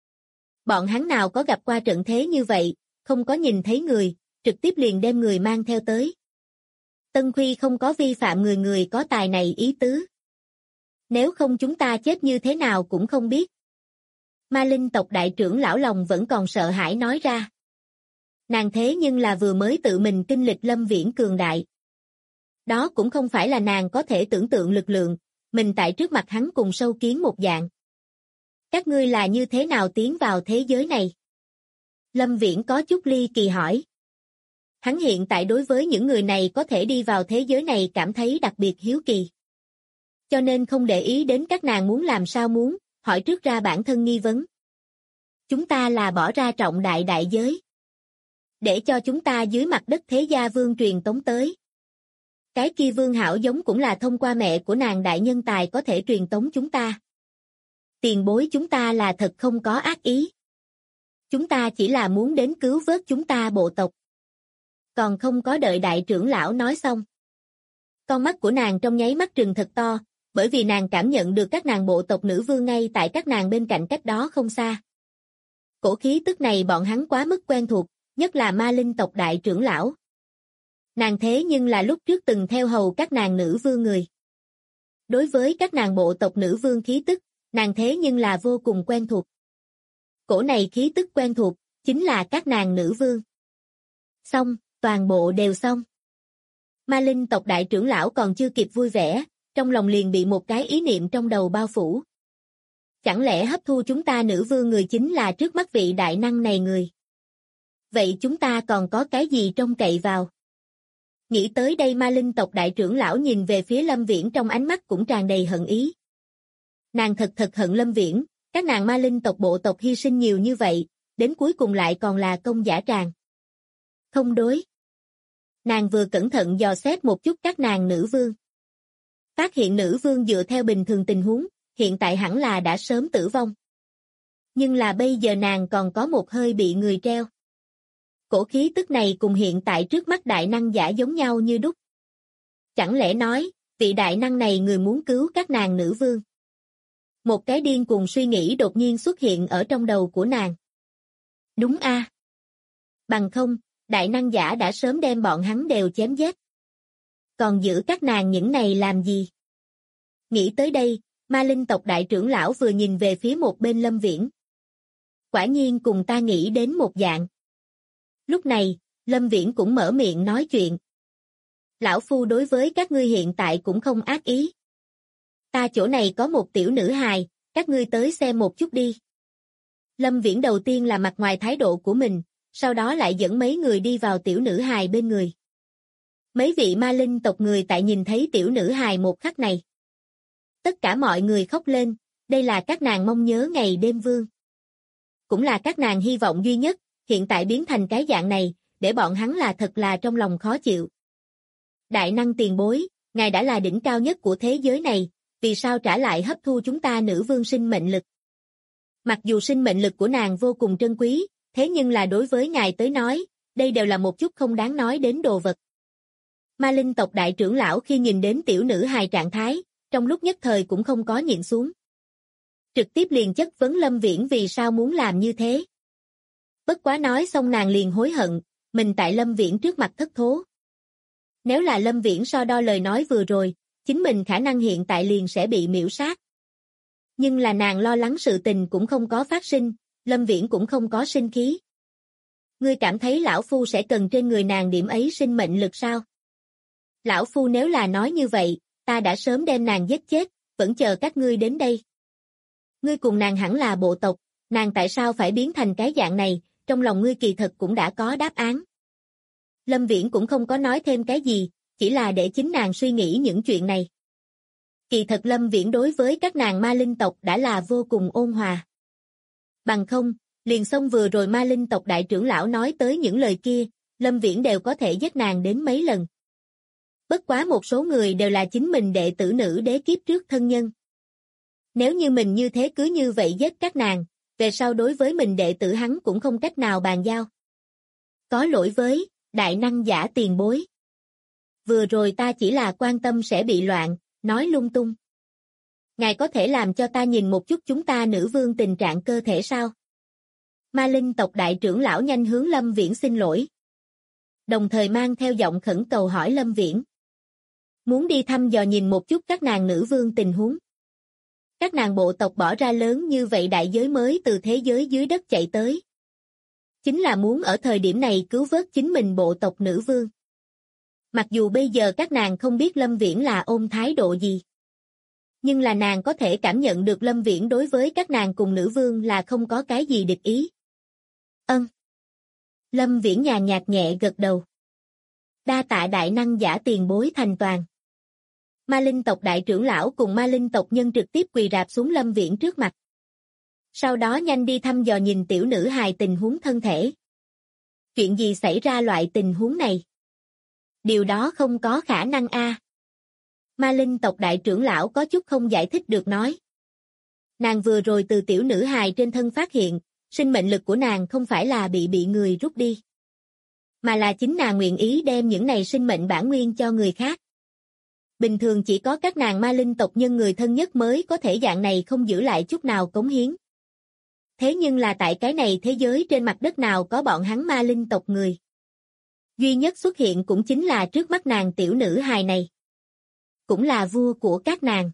Bọn hắn nào có gặp qua trận thế như vậy, không có nhìn thấy người, trực tiếp liền đem người mang theo tới. Tân Khuy không có vi phạm người có tài này ý tứ. Nếu không chúng ta chết như thế nào cũng không biết. Ma linh tộc đại trưởng lão lòng vẫn còn sợ hãi nói ra. Nàng thế nhưng là vừa mới tự mình kinh lịch Lâm Viễn cường đại. Đó cũng không phải là nàng có thể tưởng tượng lực lượng, mình tại trước mặt hắn cùng sâu kiến một dạng. Các ngươi là như thế nào tiến vào thế giới này? Lâm Viễn có chút ly kỳ hỏi. Hắn hiện tại đối với những người này có thể đi vào thế giới này cảm thấy đặc biệt hiếu kỳ. Cho nên không để ý đến các nàng muốn làm sao muốn, hỏi trước ra bản thân nghi vấn. Chúng ta là bỏ ra trọng đại giới. Để cho chúng ta dưới mặt đất thế gia vương truyền tống tới. Cái kia vương hảo giống cũng là thông qua mẹ của nàng đại nhân tài có thể truyền tống chúng ta. Tiền bối chúng ta là thật không có ác ý. Chúng ta chỉ là muốn đến cứu vớt chúng ta bộ tộc. Còn không có đợi đại trưởng lão nói xong. Con mắt của nàng trong nháy mắt trừng thật to, bởi vì nàng cảm nhận được các nàng bộ tộc nữ vương ngay tại các nàng bên cạnh cách đó không xa. Cổ khí tức này bọn hắn quá mức quen thuộc, nhất là ma linh tộc đại trưởng lão. Nàng thế nhưng là lúc trước từng theo hầu các nàng nữ vương người. Đối với các nàng bộ tộc nữ vương khí tức, nàng thế nhưng là vô cùng quen thuộc. Cổ này khí tức quen thuộc, chính là các nàng nữ vương. Xong, toàn bộ đều xong. Ma linh tộc đại trưởng lão còn chưa kịp vui vẻ, trong lòng liền bị một cái ý niệm trong đầu bao phủ. Chẳng lẽ hấp thu chúng ta nữ vương người chính là trước mắt vị đại năng này người? Vậy chúng ta còn có cái gì trông cậy vào? Nghĩ tới đây ma linh tộc đại trưởng lão nhìn về phía Lâm Viễn trong ánh mắt cũng tràn đầy hận ý. Nàng thật hận Lâm Viễn, các nàng ma linh tộc bộ tộc hy sinh nhiều như vậy, đến cuối cùng lại còn là công giả tràng. Không đối. Nàng vừa cẩn thận dò xét một chút các nàng nữ vương. Phát hiện nữ vương dựa theo bình thường tình huống, hiện tại hẳn là đã sớm tử vong. Nhưng là bây giờ nàng còn có một hơi bị người treo. Cổ khí tức này cùng hiện tại trước mắt đại năng giả giống nhau như đúc. Chẳng lẽ nói, vị đại năng này người muốn cứu các nàng nữ vương? Một cái điên cuồng suy nghĩ đột nhiên xuất hiện ở trong đầu của nàng. Đúng a. Bằng không, đại năng giả đã sớm đem bọn hắn đều chém giết. Còn giữ các nàng những này làm gì? Nghĩ tới đây, ma linh tộc đại trưởng lão vừa nhìn về phía một bên Lâm Viễn. Quả nhiên cùng ta nghĩ đến một dạng. Lúc này, Lâm Viễn cũng mở miệng nói chuyện. Lão phu đối với các ngươi hiện tại cũng không ác ý. Ta chỗ này có một tiểu nữ hài, các ngươi tới xem một chút đi. Lâm Viễn đầu tiên là mặt ngoài thái độ của mình, sau đó lại dẫn mấy người đi vào tiểu nữ hài bên người. Mấy vị ma linh tộc người tại nhìn thấy tiểu nữ hài một khắc này. Tất cả mọi người khóc lên, đây là các nàng mong nhớ ngày đêm vương. Cũng là các nàng hy vọng duy nhất, hiện tại biến thành cái dạng này, để bọn hắn là thật là trong lòng khó chịu. Đại năng tiền bối, ngài đã là đỉnh cao nhất của thế giới này, vì sao trả lại hấp thu chúng ta nữ vương sinh mệnh lực? Mặc dù sinh mệnh lực của nàng vô cùng trân quý, thế nhưng là đối với ngài tới nói, đây đều là một chút không đáng nói đến đồ vật. Ma linh tộc đại trưởng lão khi nhìn đến tiểu nữ hài trạng thái, trong lúc nhất thời cũng không có nhịn xuống. Trực tiếp liền chất vấn Lâm Viễn vì sao muốn làm như thế. Bất quá nói xong nàng liền hối hận, mình tại Lâm Viễn trước mặt thất thố. Nếu là Lâm Viễn so đo lời nói vừa rồi, chính mình khả năng hiện tại liền sẽ bị miễu sát. Nhưng là nàng lo lắng sự tình cũng không có phát sinh, Lâm Viễn cũng không có sinh khí. Ngươi cảm thấy lão phu sẽ cần trên người nàng điểm ấy sinh mệnh lực sao? Lão phu nếu là nói như vậy, ta đã sớm đem nàng giết chết, vẫn chờ các ngươi đến đây. Ngươi cùng nàng hẳn là bộ tộc, nàng tại sao phải biến thành cái dạng này, trong lòng ngươi kỳ thật cũng đã có đáp án. Lâm Viễn cũng không có nói thêm cái gì, chỉ là để chính nàng suy nghĩ những chuyện này. Kỳ thật Lâm Viễn đối với các nàng ma linh tộc đã là vô cùng ôn hòa. Bằng không, liền xong vừa rồi ma linh tộc đại trưởng lão nói tới những lời kia, Lâm Viễn đều có thể giết nàng đến mấy lần. Bất quá một số người đều là chính mình đệ tử nữ đế kiếp trước thân nhân. Nếu như mình như thế cứ như vậy giết các nàng, về sau đối với mình đệ tử hắn cũng không cách nào bàn giao. Có lỗi với, đại năng giả tiền bối. Vừa rồi ta chỉ là quan tâm sẽ bị loạn, nói lung tung. Ngài có thể làm cho ta nhìn một chút chúng ta nữ vương tình trạng cơ thể sao? Ma linh tộc đại trưởng lão nhanh hướng Lâm Viễn xin lỗi. Đồng thời mang theo giọng khẩn cầu hỏi Lâm Viễn. Muốn đi thăm dò nhìn một chút các nàng nữ vương tình huống. Các nàng bộ tộc bỏ ra lớn như vậy đại giới mới từ thế giới dưới đất chạy tới. Chính là muốn ở thời điểm này cứu vớt chính mình bộ tộc nữ vương. Mặc dù bây giờ các nàng không biết Lâm Viễn là ôm thái độ gì. Nhưng là nàng có thể cảm nhận được Lâm Viễn đối với các nàng cùng nữ vương là không có cái gì địch ý. Ân. Lâm Viễn nhàn nhạt nhẹ gật đầu. Đa tạ đại năng giả tiền bối thành toàn. Ma linh tộc đại trưởng lão cùng ma linh tộc nhân trực tiếp quỳ rạp xuống Lâm Viễn trước mặt. Sau đó nhanh đi thăm dò nhìn tiểu nữ hài tình huống thân thể. Chuyện gì xảy ra loại tình huống này? Điều đó không có khả năng a. Ma linh tộc đại trưởng lão có chút không giải thích được nói. Nàng vừa rồi từ tiểu nữ hài trên thân phát hiện, sinh mệnh lực của nàng không phải là bị người rút đi. Mà là chính nàng nguyện ý đem những này sinh mệnh bản nguyên cho người khác. Bình thường chỉ có các nàng ma linh tộc nhân người thân nhất mới có thể dạng này không giữ lại chút nào cống hiến. Thế nhưng là tại cái này thế giới trên mặt đất nào có bọn hắn ma linh tộc người. Duy nhất xuất hiện cũng chính là trước mắt nàng tiểu nữ hài này. Cũng là vua của các nàng.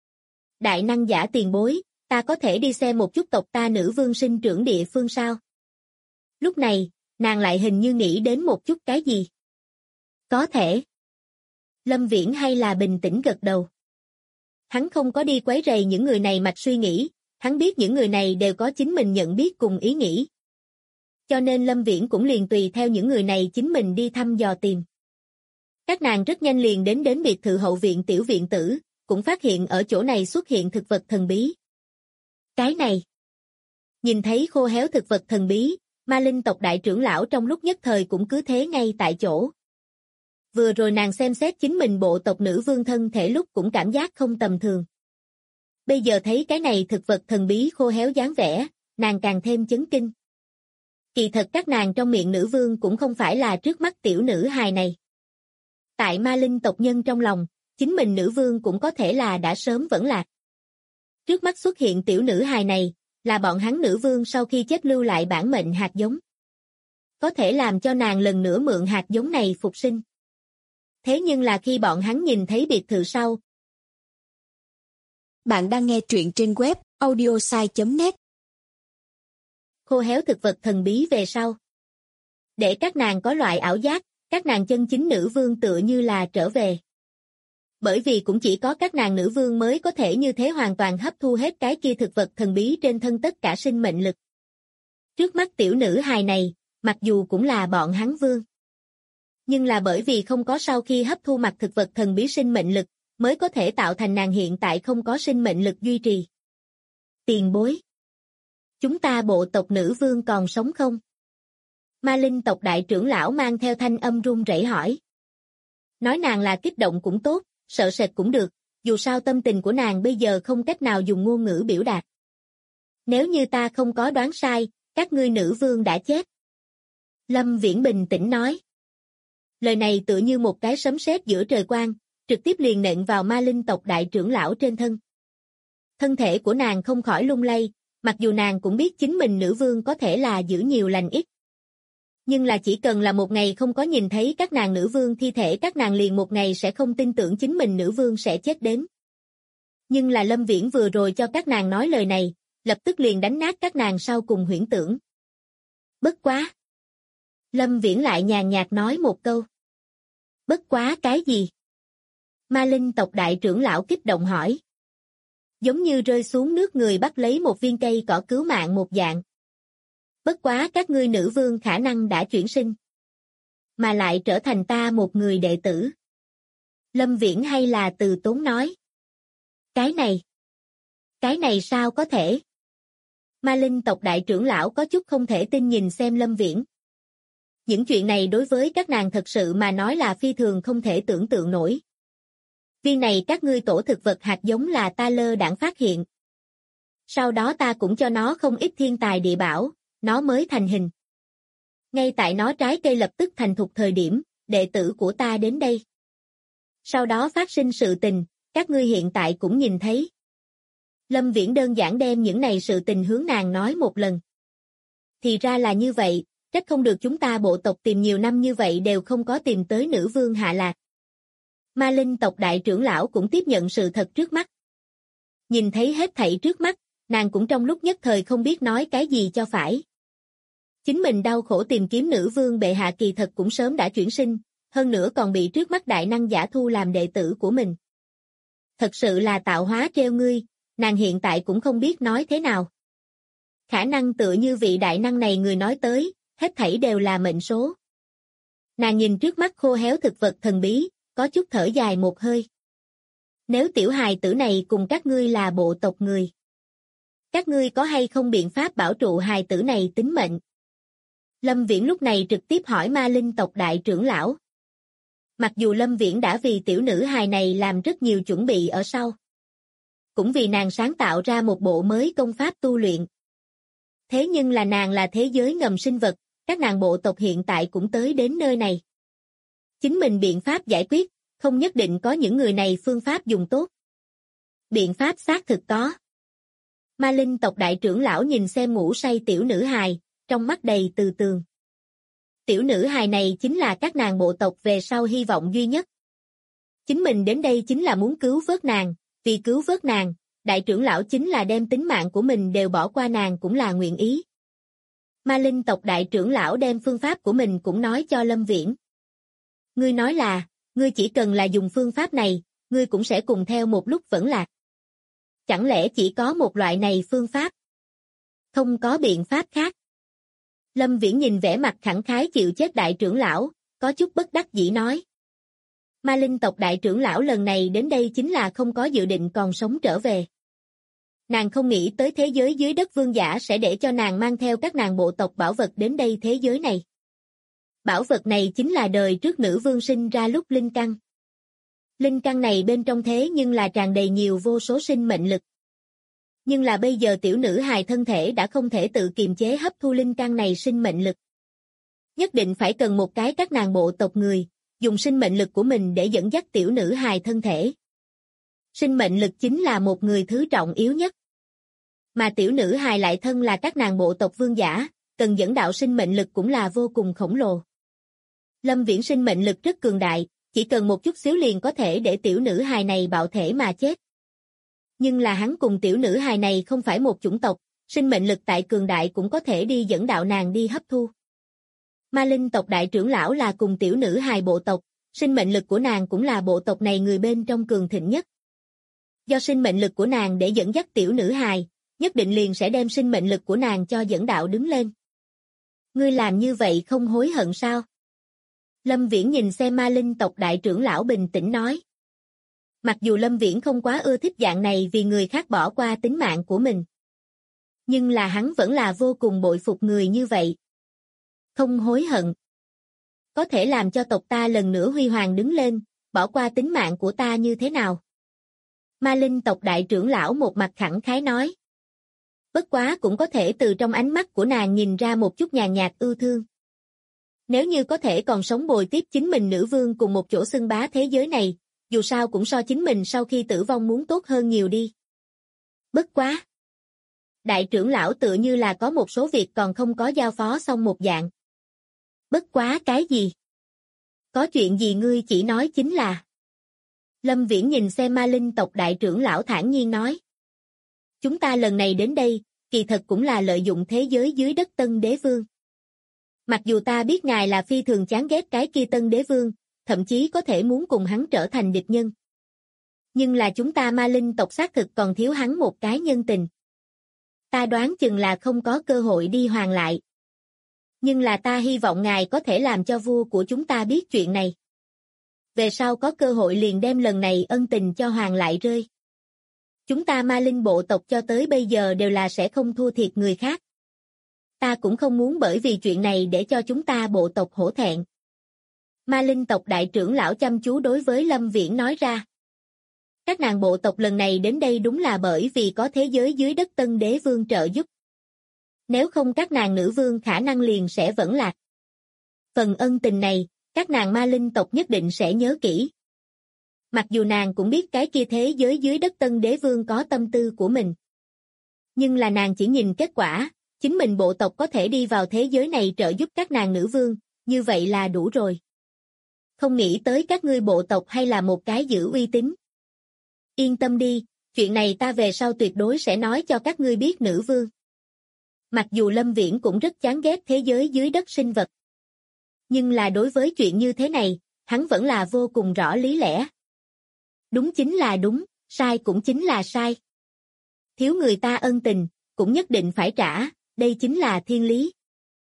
Đại năng giả tiền bối, ta có thể đi xem một chút tộc ta nữ vương sinh trưởng địa phương sao? Lúc này, nàng lại hình như nghĩ đến một chút cái gì. Có thể. Lâm Viễn hay là bình tĩnh gật đầu. Hắn không có đi quấy rầy những người này mạch suy nghĩ, hắn biết những người này đều có chính mình nhận biết cùng ý nghĩ. Cho nên Lâm Viễn cũng liền tùy theo những người này chính mình đi thăm dò tìm. Các nàng rất nhanh liền đến biệt thự hậu viện tiểu viện tử, cũng phát hiện ở chỗ này xuất hiện thực vật thần bí. Cái này. Nhìn thấy khô héo thực vật thần bí, ma linh tộc đại trưởng lão trong lúc nhất thời cũng cứ thế ngay tại chỗ. Vừa rồi nàng xem xét chính mình bộ tộc nữ vương thân thể lúc cũng cảm giác không tầm thường. Bây giờ thấy cái này thực vật thần bí khô héo dáng vẻ, nàng càng thêm chấn kinh. Kỳ thật các nàng trong miệng nữ vương cũng không phải là trước mắt tiểu nữ hài này. Tại ma linh tộc nhân trong lòng, chính mình nữ vương cũng có thể là đã sớm vẫn lạc. Trước mắt xuất hiện tiểu nữ hài này, là bọn hắn nữ vương sau khi chết lưu lại bản mệnh hạt giống. Có thể làm cho nàng lần nữa mượn hạt giống này phục sinh. Thế nhưng là khi bọn hắn nhìn thấy biệt thự sau. Bạn đang nghe truyện trên web audiosai.net. Khô héo thực vật thần bí về sau. Để các nàng có loại ảo giác, các nàng chân chính nữ vương tựa như là trở về. Bởi vì cũng chỉ có các nàng nữ vương mới có thể như thế hoàn toàn hấp thu hết cái kia thực vật thần bí trên thân tất cả sinh mệnh lực. Trước mắt tiểu nữ hài này, mặc dù cũng là bọn hắn vương. Nhưng là bởi vì không có sau khi hấp thu mặt thực vật thần bí sinh mệnh lực, mới có thể tạo thành nàng hiện tại không có sinh mệnh lực duy trì. Tiền bối. Chúng ta bộ tộc nữ vương còn sống không? Ma linh tộc đại trưởng lão mang theo thanh âm run rẩy hỏi. Nói nàng là kích động cũng tốt, sợ sệt cũng được, dù sao tâm tình của nàng bây giờ không cách nào dùng ngôn ngữ biểu đạt. Nếu như ta không có đoán sai, các ngươi nữ vương đã chết. Lâm Viễn bình tĩnh nói. Lời này tựa như một cái sấm sét giữa trời quang, trực tiếp liền nện vào ma linh tộc đại trưởng lão trên thân. Thân thể của nàng không khỏi lung lay, mặc dù nàng cũng biết chính mình nữ vương có thể là giữ nhiều lành ít. Nhưng là chỉ cần là một ngày không có nhìn thấy các nàng nữ vương thi thể các nàng liền một ngày sẽ không tin tưởng chính mình nữ vương sẽ chết đến. Nhưng là Lâm Viễn vừa rồi cho các nàng nói lời này, lập tức liền đánh nát các nàng sau cùng huyễn tưởng. Bất quá. Lâm Viễn lại nhàn nhạt nói một câu. Bất quá cái gì? Ma linh tộc đại trưởng lão kích động hỏi. Giống như rơi xuống nước người bắt lấy một viên cây cỏ cứu mạng một dạng. Bất quá các ngươi nữ vương khả năng đã chuyển sinh, mà lại trở thành ta một người đệ tử. Lâm Viễn hay là từ tốn nói. Cái này sao có thể? Ma linh tộc đại trưởng lão có chút không thể tin nhìn xem Lâm Viễn. Những chuyện này đối với các nàng thật sự mà nói là phi thường không thể tưởng tượng nổi. Viên này các ngươi tổ thực vật hạt giống là ta lơ đãng phát hiện. Sau đó ta cũng cho nó không ít thiên tài địa bảo, nó mới thành hình. Ngay tại nó trái cây lập tức thành thục thời điểm, đệ tử của ta đến đây. Sau đó phát sinh sự tình, các ngươi hiện tại cũng nhìn thấy. Lâm Viễn đơn giản đem những này sự tình hướng nàng nói một lần. Thì ra là như vậy, trách không được chúng ta bộ tộc tìm nhiều năm như vậy đều không có tìm tới nữ vương hạ lạc. Ma linh tộc đại trưởng lão cũng tiếp nhận sự thật trước mắt. Nhìn thấy hết thảy trước mắt, nàng cũng trong lúc nhất thời không biết nói cái gì cho phải. Chính mình đau khổ tìm kiếm nữ vương bệ hạ kỳ thật cũng sớm đã chuyển sinh, hơn nữa còn bị trước mắt đại năng giả thu làm đệ tử của mình. Thật sự là tạo hóa treo ngươi, nàng hiện tại cũng không biết nói thế nào. Khả năng tựa như vị đại năng này người nói tới, hết thảy đều là mệnh số. Nàng nhìn trước mắt khô héo thực vật thần bí, có chút thở dài một hơi. Nếu tiểu hài tử này cùng các ngươi là bộ tộc người, các ngươi có hay không biện pháp bảo trụ hài tử này tính mệnh? Lâm Viễn lúc này trực tiếp hỏi ma linh tộc đại trưởng lão. Mặc dù Lâm Viễn đã vì tiểu nữ hài này làm rất nhiều chuẩn bị ở sau, cũng vì nàng sáng tạo ra một bộ mới công pháp tu luyện. Thế nhưng là nàng là thế giới ngầm sinh vật, các nàng bộ tộc hiện tại cũng tới đến nơi này. Chính mình biện pháp giải quyết, không nhất định có những người này phương pháp dùng tốt. Biện pháp xác thực có. Ma linh tộc đại trưởng lão nhìn xem ngủ say tiểu nữ hài, trong mắt đầy từ tường. Tiểu nữ hài này chính là các nàng bộ tộc về sau hy vọng duy nhất. Chính mình đến đây chính là muốn cứu vớt nàng, vì cứu vớt nàng, đại trưởng lão chính là đem tính mạng của mình đều bỏ qua nàng cũng là nguyện ý. Ma linh tộc đại trưởng lão đem phương pháp của mình cũng nói cho Lâm Viễn. Ngươi nói là, ngươi chỉ cần là dùng phương pháp này, ngươi cũng sẽ cùng theo một lúc vẫn lạc. Chẳng lẽ chỉ có một loại này phương pháp? Không có biện pháp khác. Lâm Viễn nhìn vẻ mặt khẳng khái chịu chết đại trưởng lão, có chút bất đắc dĩ nói. Ma linh tộc đại trưởng lão lần này đến đây chính là không có dự định còn sống trở về. Nàng không nghĩ tới thế giới dưới đất vương giả sẽ để cho nàng mang theo các nàng bộ tộc bảo vật đến đây thế giới này. Bảo vật này chính là đời trước nữ vương sinh ra lúc linh căn. Linh căn này bên trong thế nhưng là tràn đầy nhiều vô số sinh mệnh lực. Nhưng là bây giờ tiểu nữ hài thân thể đã không thể tự kiềm chế hấp thu linh căn này sinh mệnh lực. Nhất định phải cần một cái các nàng bộ tộc người, dùng sinh mệnh lực của mình để dẫn dắt tiểu nữ hài thân thể. Sinh mệnh lực chính là một người thứ trọng yếu nhất. Mà tiểu nữ hài lại thân là các nàng bộ tộc vương giả, cần dẫn đạo sinh mệnh lực cũng là vô cùng khổng lồ. Lâm Viễn sinh mệnh lực rất cường đại, chỉ cần một chút xíu liền có thể để tiểu nữ hài này bạo thể mà chết. Nhưng là hắn cùng tiểu nữ hài này không phải một chủng tộc, sinh mệnh lực tại cường đại cũng có thể đi dẫn đạo nàng đi hấp thu. Ma linh tộc đại trưởng lão là cùng tiểu nữ hài bộ tộc, sinh mệnh lực của nàng cũng là bộ tộc này người bên trong cường thịnh nhất. Do sinh mệnh lực của nàng để dẫn dắt tiểu nữ hài, nhất định liền sẽ đem sinh mệnh lực của nàng cho dẫn đạo đứng lên. Ngươi làm như vậy không hối hận sao? Lâm Viễn nhìn xem ma linh tộc đại trưởng lão bình tĩnh nói. Mặc dù Lâm Viễn không quá ưa thích dạng này vì người khác bỏ qua tính mạng của mình. Nhưng là hắn vẫn là vô cùng bội phục người như vậy. Không hối hận. Có thể làm cho tộc ta lần nữa huy hoàng đứng lên, bỏ qua tính mạng của ta như thế nào? Ma linh tộc đại trưởng lão một mặt khẳng khái nói. Bất quá cũng có thể từ trong ánh mắt của nàng nhìn ra một chút nhàn nhạt ưu thương. Nếu như có thể còn sống bồi tiếp chính mình nữ vương cùng một chỗ xưng bá thế giới này, dù sao cũng so chính mình sau khi tử vong muốn tốt hơn nhiều đi. Bất quá. Đại trưởng lão tựa như là có một số việc còn không có giao phó xong một dạng. Bất quá cái gì? Có chuyện gì ngươi chỉ nói chính là. Lâm Viễn nhìn xem ma linh tộc đại trưởng lão thản nhiên nói. Chúng ta lần này đến đây, kỳ thật cũng là lợi dụng thế giới dưới đất Tân Đế Vương. Mặc dù ta biết ngài là phi thường chán ghét cái kia Tân Đế Vương, thậm chí có thể muốn cùng hắn trở thành địch nhân. Nhưng là chúng ta ma linh tộc xác thực còn thiếu hắn một cái nhân tình. Ta đoán chừng là không có cơ hội đi hoàn lại, Nhưng là ta hy vọng ngài có thể làm cho vua của chúng ta biết chuyện này. Về sau có cơ hội liền đem lần này ân tình cho hoàng lại rơi. Chúng ta ma linh bộ tộc cho tới bây giờ đều là sẽ không thua thiệt người khác. Ta cũng không muốn bởi vì chuyện này để cho chúng ta bộ tộc hổ thẹn. Ma linh tộc đại trưởng lão chăm chú đối với Lâm Viễn nói ra. Các nàng bộ tộc lần này đến đây đúng là bởi vì có thế giới dưới đất Tân Đế Vương trợ giúp. Nếu không các nàng nữ vương khả năng liền sẽ vẫn lạc. Phần ân tình này, các nàng ma linh tộc nhất định sẽ nhớ kỹ. Mặc dù nàng cũng biết cái kia thế giới dưới đất Tân Đế Vương có tâm tư của mình. Nhưng là nàng chỉ nhìn kết quả, chính mình bộ tộc có thể đi vào thế giới này trợ giúp các nàng nữ vương, như vậy là đủ rồi. Không nghĩ tới các ngươi bộ tộc hay là một cái giữ uy tín. Yên tâm đi, chuyện này ta về sau tuyệt đối sẽ nói cho các ngươi biết nữ vương. Mặc dù Lâm Viễn cũng rất chán ghét thế giới dưới đất sinh vật. Nhưng là đối với chuyện như thế này, hắn vẫn là vô cùng rõ lý lẽ. Đúng chính là đúng, sai cũng chính là sai. Thiếu người ta ân tình, cũng nhất định phải trả, đây chính là thiên lý.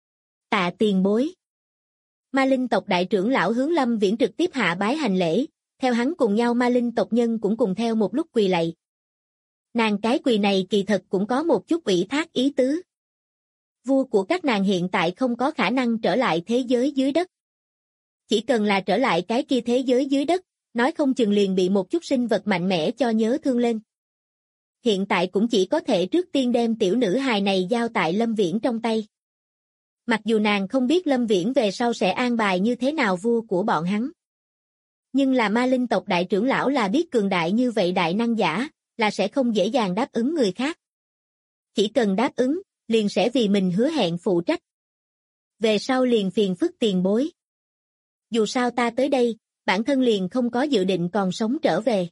Tạ tiền bối. Ma linh tộc đại trưởng lão hướng Lâm Viễn trực tiếp hạ bái hành lễ, theo hắn cùng nhau ma linh tộc nhân cũng cùng theo một lúc quỳ lạy. Nàng cái quỳ này kỳ thật cũng có một chút ủy thác ý tứ. Vua của các nàng hiện tại không có khả năng trở lại thế giới dưới đất. Chỉ cần là trở lại cái kia thế giới dưới đất, nói không chừng liền bị một chút sinh vật mạnh mẽ cho nhớ thương lên. Hiện tại cũng chỉ có thể trước tiên đem tiểu nữ hài này giao tại Lâm Viễn trong tay. Mặc dù nàng không biết Lâm Viễn về sau sẽ an bài như thế nào vua của bọn hắn. Nhưng là ma linh tộc đại trưởng lão là biết cường đại như vậy đại năng giả, là sẽ không dễ dàng đáp ứng người khác. Chỉ cần đáp ứng, liền sẽ vì mình hứa hẹn phụ trách. Về sau liền phiền phức tiền bối. Dù sao ta tới đây, bản thân liền không có dự định còn sống trở về.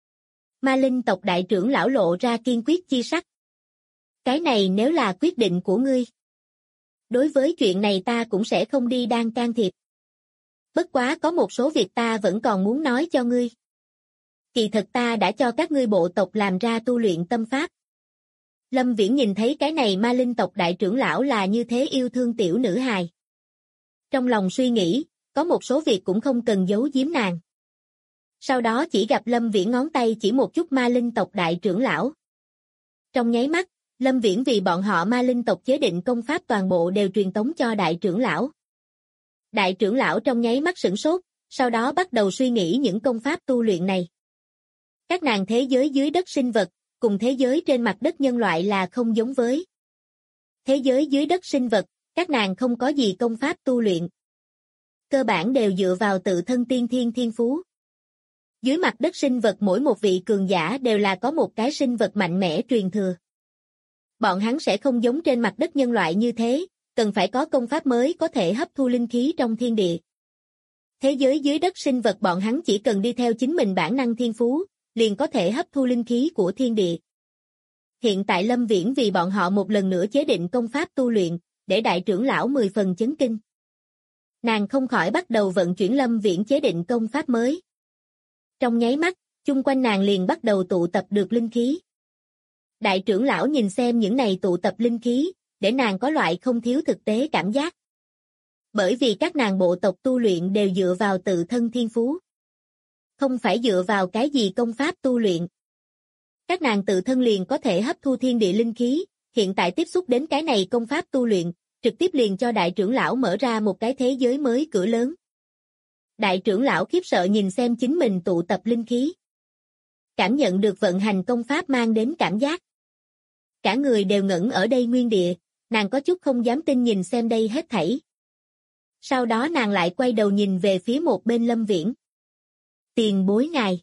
Ma linh tộc đại trưởng lão lộ ra kiên quyết chi sắc. Cái này nếu là quyết định của ngươi. Đối với chuyện này ta cũng sẽ không đi đang can thiệp. Bất quá có một số việc ta vẫn còn muốn nói cho ngươi. Kỳ thật ta đã cho các ngươi bộ tộc làm ra tu luyện tâm pháp. Lâm Viễn nhìn thấy cái này ma linh tộc đại trưởng lão là như thế yêu thương tiểu nữ hài. Trong lòng suy nghĩ, có một số việc cũng không cần giấu giếm nàng. Sau đó chỉ gặp Lâm Viễn ngón tay chỉ một chút ma linh tộc đại trưởng lão. Trong nháy mắt, Lâm Viễn vì bọn họ ma linh tộc chế định công pháp toàn bộ đều truyền tống cho đại trưởng lão. Đại trưởng lão trong nháy mắt sửng sốt, sau đó bắt đầu suy nghĩ những công pháp tu luyện này. Các nàng thế giới dưới đất sinh vật, cùng thế giới trên mặt đất nhân loại là không giống với. Thế giới dưới đất sinh vật, các nàng không có gì công pháp tu luyện. Cơ bản đều dựa vào tự thân tiên thiên thiên phú. Dưới mặt đất sinh vật mỗi một vị cường giả đều là có một cái sinh vật mạnh mẽ truyền thừa. Bọn hắn sẽ không giống trên mặt đất nhân loại như thế, cần phải có công pháp mới có thể hấp thu linh khí trong thiên địa. Thế giới dưới đất sinh vật bọn hắn chỉ cần đi theo chính mình bản năng thiên phú, liền có thể hấp thu linh khí của thiên địa. Hiện tại Lâm Viễn vì bọn họ một lần nữa chế định công pháp tu luyện, để đại trưởng lão 10 phần chấn kinh. Nàng không khỏi bắt đầu vận chuyển Lâm Viễn chế định công pháp mới. Trong nháy mắt, chung quanh nàng liền bắt đầu tụ tập được linh khí. Đại trưởng lão nhìn xem những này tụ tập linh khí, để nàng có loại không thiếu thực tế cảm giác. Bởi vì các nàng bộ tộc tu luyện đều dựa vào tự thân thiên phú. Không phải dựa vào cái gì công pháp tu luyện. Các nàng tự thân liền có thể hấp thu thiên địa linh khí, hiện tại tiếp xúc đến cái này công pháp tu luyện, trực tiếp liền cho đại trưởng lão mở ra một cái thế giới mới cửa lớn. Đại trưởng lão khiếp sợ nhìn xem chính mình tụ tập linh khí. Cảm nhận được vận hành công pháp mang đến cảm giác. Cả người đều ngẩn ở đây nguyên địa, nàng có chút không dám tin nhìn xem đây hết thảy. Sau đó nàng lại quay đầu nhìn về phía một bên Lâm Viễn. Tiền bối ngài.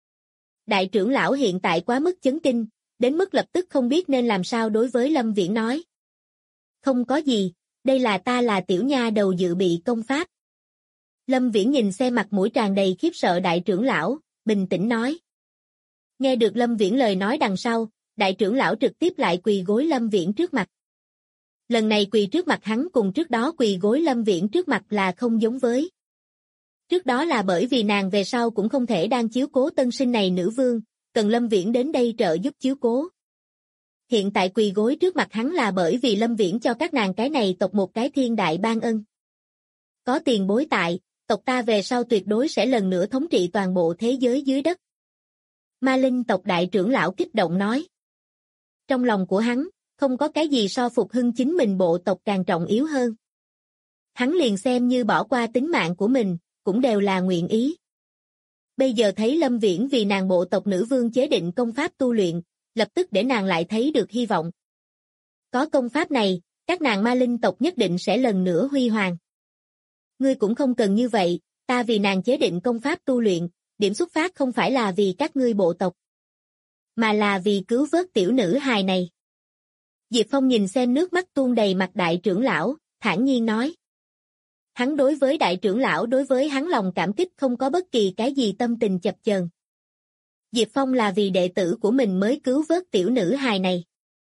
Đại trưởng lão hiện tại quá mức chấn kinh, đến mức lập tức không biết nên làm sao đối với Lâm Viễn nói. Không có gì, đây là ta là tiểu nha đầu dự bị công pháp. Lâm Viễn nhìn xem mặt mũi tràn đầy khiếp sợ đại trưởng lão, bình tĩnh nói. Nghe được Lâm Viễn lời nói đằng sau, đại trưởng lão trực tiếp lại quỳ gối Lâm Viễn trước mặt. Lần này quỳ trước mặt hắn cùng trước đó quỳ gối Lâm Viễn trước mặt là không giống với. Trước đó là bởi vì nàng về sau cũng không thể đang chiếu cố tân sinh này nữ vương, cần Lâm Viễn đến đây trợ giúp chiếu cố. Hiện tại quỳ gối trước mặt hắn là bởi vì Lâm Viễn cho các nàng cái này tộc một cái thiên đại ban ân. Có tiền bối tại, tộc ta về sau tuyệt đối sẽ lần nữa thống trị toàn bộ thế giới dưới đất. Ma Linh tộc đại trưởng lão kích động nói. Trong lòng của hắn, không có cái gì so phục hưng chính mình bộ tộc càng trọng yếu hơn. Hắn liền xem như bỏ qua tính mạng của mình, cũng đều là nguyện ý. Bây giờ thấy Lâm Viễn vì nàng bộ tộc nữ vương chế định công pháp tu luyện, lập tức để nàng lại thấy được hy vọng. Có công pháp này, các nàng ma linh tộc nhất định sẽ lần nữa huy hoàng. Ngươi cũng không cần như vậy, ta vì nàng chế định công pháp tu luyện, điểm xuất phát không phải là vì các ngươi bộ tộc, mà là vì cứu vớt tiểu nữ hài này. Diệp Phong nhìn xem nước mắt tuôn đầy mặt đại trưởng lão, thản nhiên nói. Hắn đối với đại trưởng lão đối với hắn lòng cảm kích không có bất kỳ cái gì tâm tình chập chờn. Diệp Phong là vì đệ tử của mình mới cứu vớt tiểu nữ hài này.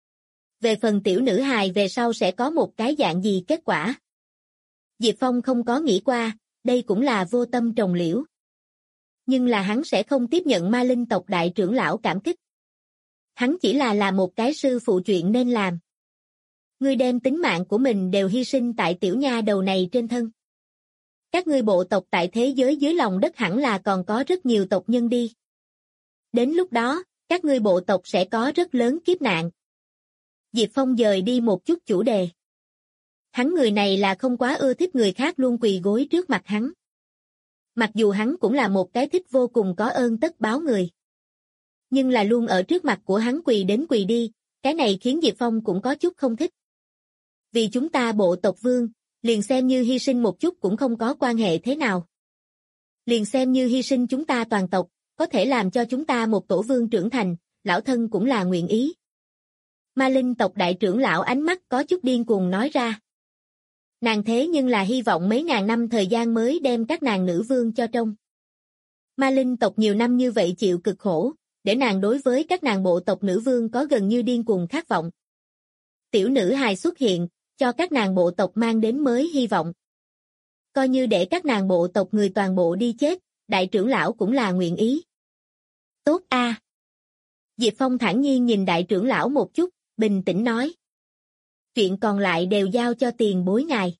Về phần tiểu nữ hài về sau sẽ có một cái dạng gì kết quả. Diệp Phong không có nghĩ qua, đây cũng là vô tâm trồng liễu. Nhưng là hắn sẽ không tiếp nhận ma linh tộc đại trưởng lão cảm kích. Hắn chỉ là một cái sư phụ chuyện nên làm. Ngươi đem tính mạng của mình đều hy sinh tại tiểu nha đầu này trên thân. Các ngươi bộ tộc tại thế giới dưới lòng đất hẳn là còn có rất nhiều tộc nhân đi. Đến lúc đó, các ngươi bộ tộc sẽ có rất lớn kiếp nạn. Diệp Phong dời đi một chút chủ đề. Hắn người này là không quá ưa thích người khác luôn quỳ gối trước mặt hắn. Mặc dù hắn cũng là một cái thích vô cùng có ơn tất báo người. Nhưng là luôn ở trước mặt của hắn quỳ đến quỳ đi, cái này khiến Diệp Phong cũng có chút không thích. Vì chúng ta bộ tộc vương, liền xem như hy sinh một chút cũng không có quan hệ thế nào. Liền xem như hy sinh chúng ta toàn tộc, có thể làm cho chúng ta một tổ vương trưởng thành, lão thân cũng là nguyện ý. Ma linh tộc đại trưởng lão ánh mắt có chút điên cuồng nói ra. Nàng thế nhưng là hy vọng mấy ngàn năm thời gian mới đem các nàng nữ vương cho trông. Ma linh tộc nhiều năm như vậy chịu cực khổ, để nàng đối với các nàng bộ tộc nữ vương có gần như điên cuồng khát vọng. Tiểu nữ hài xuất hiện, cho các nàng bộ tộc mang đến mới hy vọng. Coi như để các nàng bộ tộc người toàn bộ đi chết, đại trưởng lão cũng là nguyện ý. Tốt a. Diệp Phong thản nhiên nhìn đại trưởng lão một chút, bình tĩnh nói. Chuyện còn lại đều giao cho tiền bối ngài.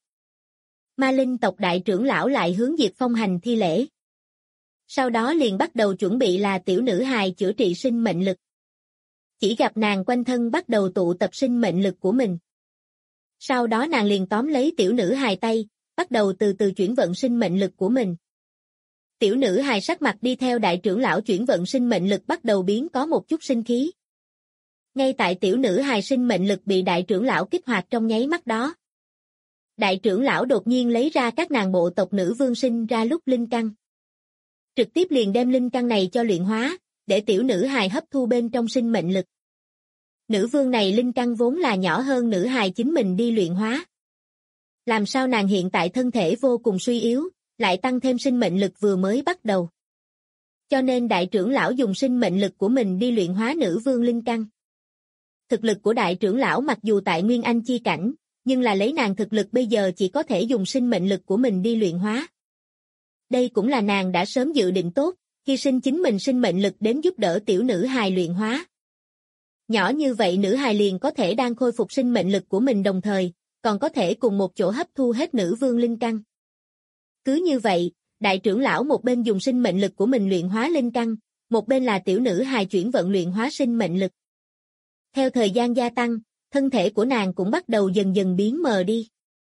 Ma linh tộc đại trưởng lão lại hướng Diệp Phong hành thi lễ. Sau đó liền bắt đầu chuẩn bị là tiểu nữ hài chữa trị sinh mệnh lực. Chỉ gặp nàng quanh thân bắt đầu tụ tập sinh mệnh lực của mình. Sau đó nàng liền tóm lấy tiểu nữ hài tay, bắt đầu từ từ chuyển vận sinh mệnh lực của mình. Tiểu nữ hài sắc mặt đi theo đại trưởng lão chuyển vận sinh mệnh lực bắt đầu biến có một chút sinh khí. Ngay tại tiểu nữ hài sinh mệnh lực bị đại trưởng lão kích hoạt trong nháy mắt đó. Đại trưởng lão đột nhiên lấy ra các nàng bộ tộc nữ vương sinh ra lúc linh căn. Trực tiếp liền đem linh căn này cho luyện hóa, để tiểu nữ hài hấp thu bên trong sinh mệnh lực. Nữ vương này linh căn vốn là nhỏ hơn nữ hài chính mình đi luyện hóa. Làm sao nàng hiện tại thân thể vô cùng suy yếu, lại tăng thêm sinh mệnh lực vừa mới bắt đầu. Cho nên đại trưởng lão dùng sinh mệnh lực của mình đi luyện hóa nữ vương linh căn. Thực lực của đại trưởng lão mặc dù tại Nguyên Anh chi cảnh, nhưng là lấy nàng thực lực bây giờ chỉ có thể dùng sinh mệnh lực của mình đi luyện hóa. Đây cũng là nàng đã sớm dự định tốt, hy sinh chính mình sinh mệnh lực đến giúp đỡ tiểu nữ hài luyện hóa. Nhỏ như vậy nữ hài liền có thể đang khôi phục sinh mệnh lực của mình đồng thời, còn có thể cùng một chỗ hấp thu hết nữ vương linh căn. Cứ như vậy, đại trưởng lão một bên dùng sinh mệnh lực của mình luyện hóa linh căn, một bên là tiểu nữ hài chuyển vận luyện hóa sinh mệnh lực. Theo thời gian gia tăng, thân thể của nàng cũng bắt đầu dần dần biến mờ đi.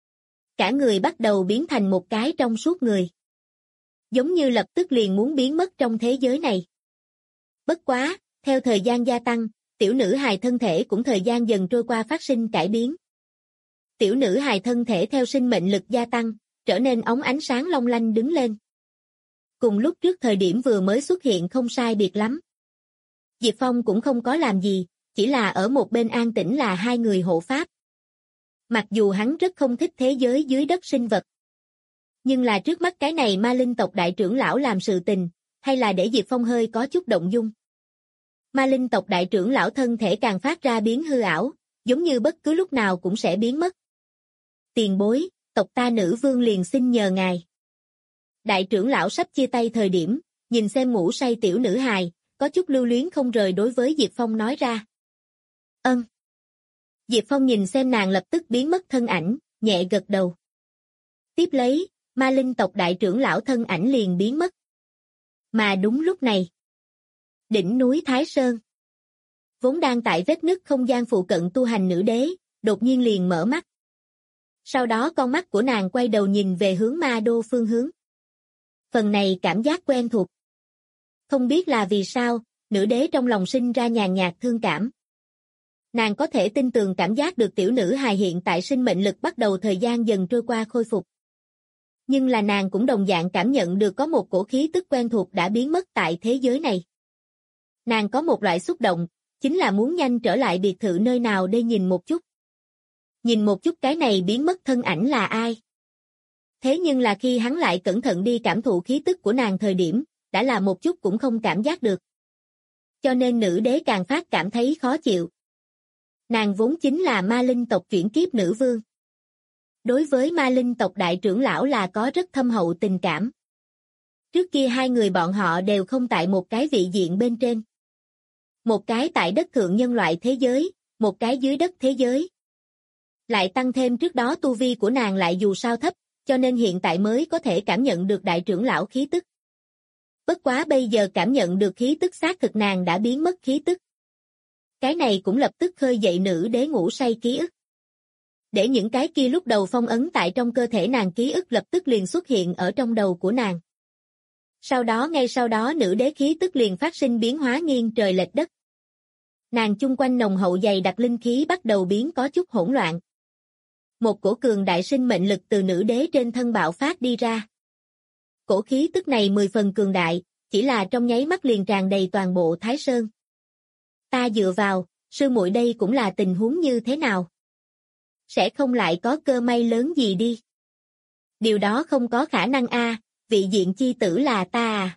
Cả người bắt đầu biến thành một cái trong suốt người. Giống như lập tức liền muốn biến mất trong thế giới này. Bất quá, theo thời gian gia tăng, tiểu nữ hài thân thể cũng thời gian dần trôi qua phát sinh cải biến. Tiểu nữ hài thân thể theo sinh mệnh lực gia tăng, trở nên óng ánh sáng long lanh đứng lên. Cùng lúc trước thời điểm vừa mới xuất hiện không sai biệt lắm. Diệp Phong cũng không có làm gì, chỉ là ở một bên an tĩnh là hai người hộ pháp. Mặc dù hắn rất không thích thế giới dưới đất sinh vật. Nhưng là trước mắt cái này ma linh tộc đại trưởng lão làm sự tình, hay là để Diệp Phong hơi có chút động dung. Ma linh tộc đại trưởng lão thân thể càng phát ra biến hư ảo, giống như bất cứ lúc nào cũng sẽ biến mất. Tiền bối, tộc ta nữ vương liền xin nhờ ngài. Đại trưởng lão sắp chia tay thời điểm, nhìn xem ngủ say tiểu nữ hài, có chút lưu luyến không rời đối với Diệp Phong nói ra. Ân, Diệp Phong nhìn xem nàng lập tức biến mất thân ảnh, nhẹ gật đầu. Tiếp lấy, ma linh tộc đại trưởng lão thân ảnh liền biến mất. Mà đúng lúc này, đỉnh núi Thái Sơn, vốn đang tại vết nứt không gian phụ cận tu hành nữ đế, đột nhiên liền mở mắt. Sau đó con mắt của nàng quay đầu nhìn về hướng ma đô phương hướng. Phần này cảm giác quen thuộc. Không biết là vì sao, nữ đế trong lòng sinh ra nhàn nhạt thương cảm. Nàng có thể tin tường cảm giác được tiểu nữ hài hiện tại sinh mệnh lực bắt đầu thời gian dần trôi qua khôi phục. Nhưng là nàng cũng đồng dạng cảm nhận được có một cổ khí tức quen thuộc đã biến mất tại thế giới này. Nàng có một loại xúc động, chính là muốn nhanh trở lại biệt thự nơi nào để nhìn một chút. Nhìn một chút cái này biến mất thân ảnh là ai. Thế nhưng là khi hắn lại cẩn thận đi cảm thụ khí tức của nàng thời điểm, đã là một chút cũng không cảm giác được. Cho nên nữ đế càng phát cảm thấy khó chịu. Nàng vốn chính là ma linh tộc chuyển kiếp nữ vương. Đối với ma linh tộc đại trưởng lão là có rất thâm hậu tình cảm. Trước kia hai người bọn họ đều không tại một cái vị diện bên trên. Một cái tại đất thượng nhân loại thế giới, một cái dưới đất thế giới. Lại tăng thêm trước đó tu vi của nàng lại dù sao thấp, cho nên hiện tại mới có thể cảm nhận được đại trưởng lão khí tức. Bất quá bây giờ cảm nhận được khí tức xác thực nàng đã biến mất khí tức. Cái này cũng lập tức khơi dậy nữ đế ngủ say ký ức. Để những cái kia lúc đầu phong ấn tại trong cơ thể nàng ký ức lập tức liền xuất hiện ở trong đầu của nàng. Ngay sau đó nữ đế khí tức liền phát sinh biến hóa nghiêng trời lệch đất. Nàng chung quanh nồng hậu dày đặc linh khí bắt đầu biến có chút hỗn loạn. Một cổ cường đại sinh mệnh lực từ nữ đế trên thân bạo phát đi ra. Cổ khí tức này 10 phần cường đại, chỉ là trong nháy mắt liền tràn đầy toàn bộ Thái Sơn. Ta dựa vào, sư muội đây cũng là tình huống như thế nào? Sẽ không lại có cơ may lớn gì đi. Điều đó không có khả năng a, vị diện chi tử là ta à.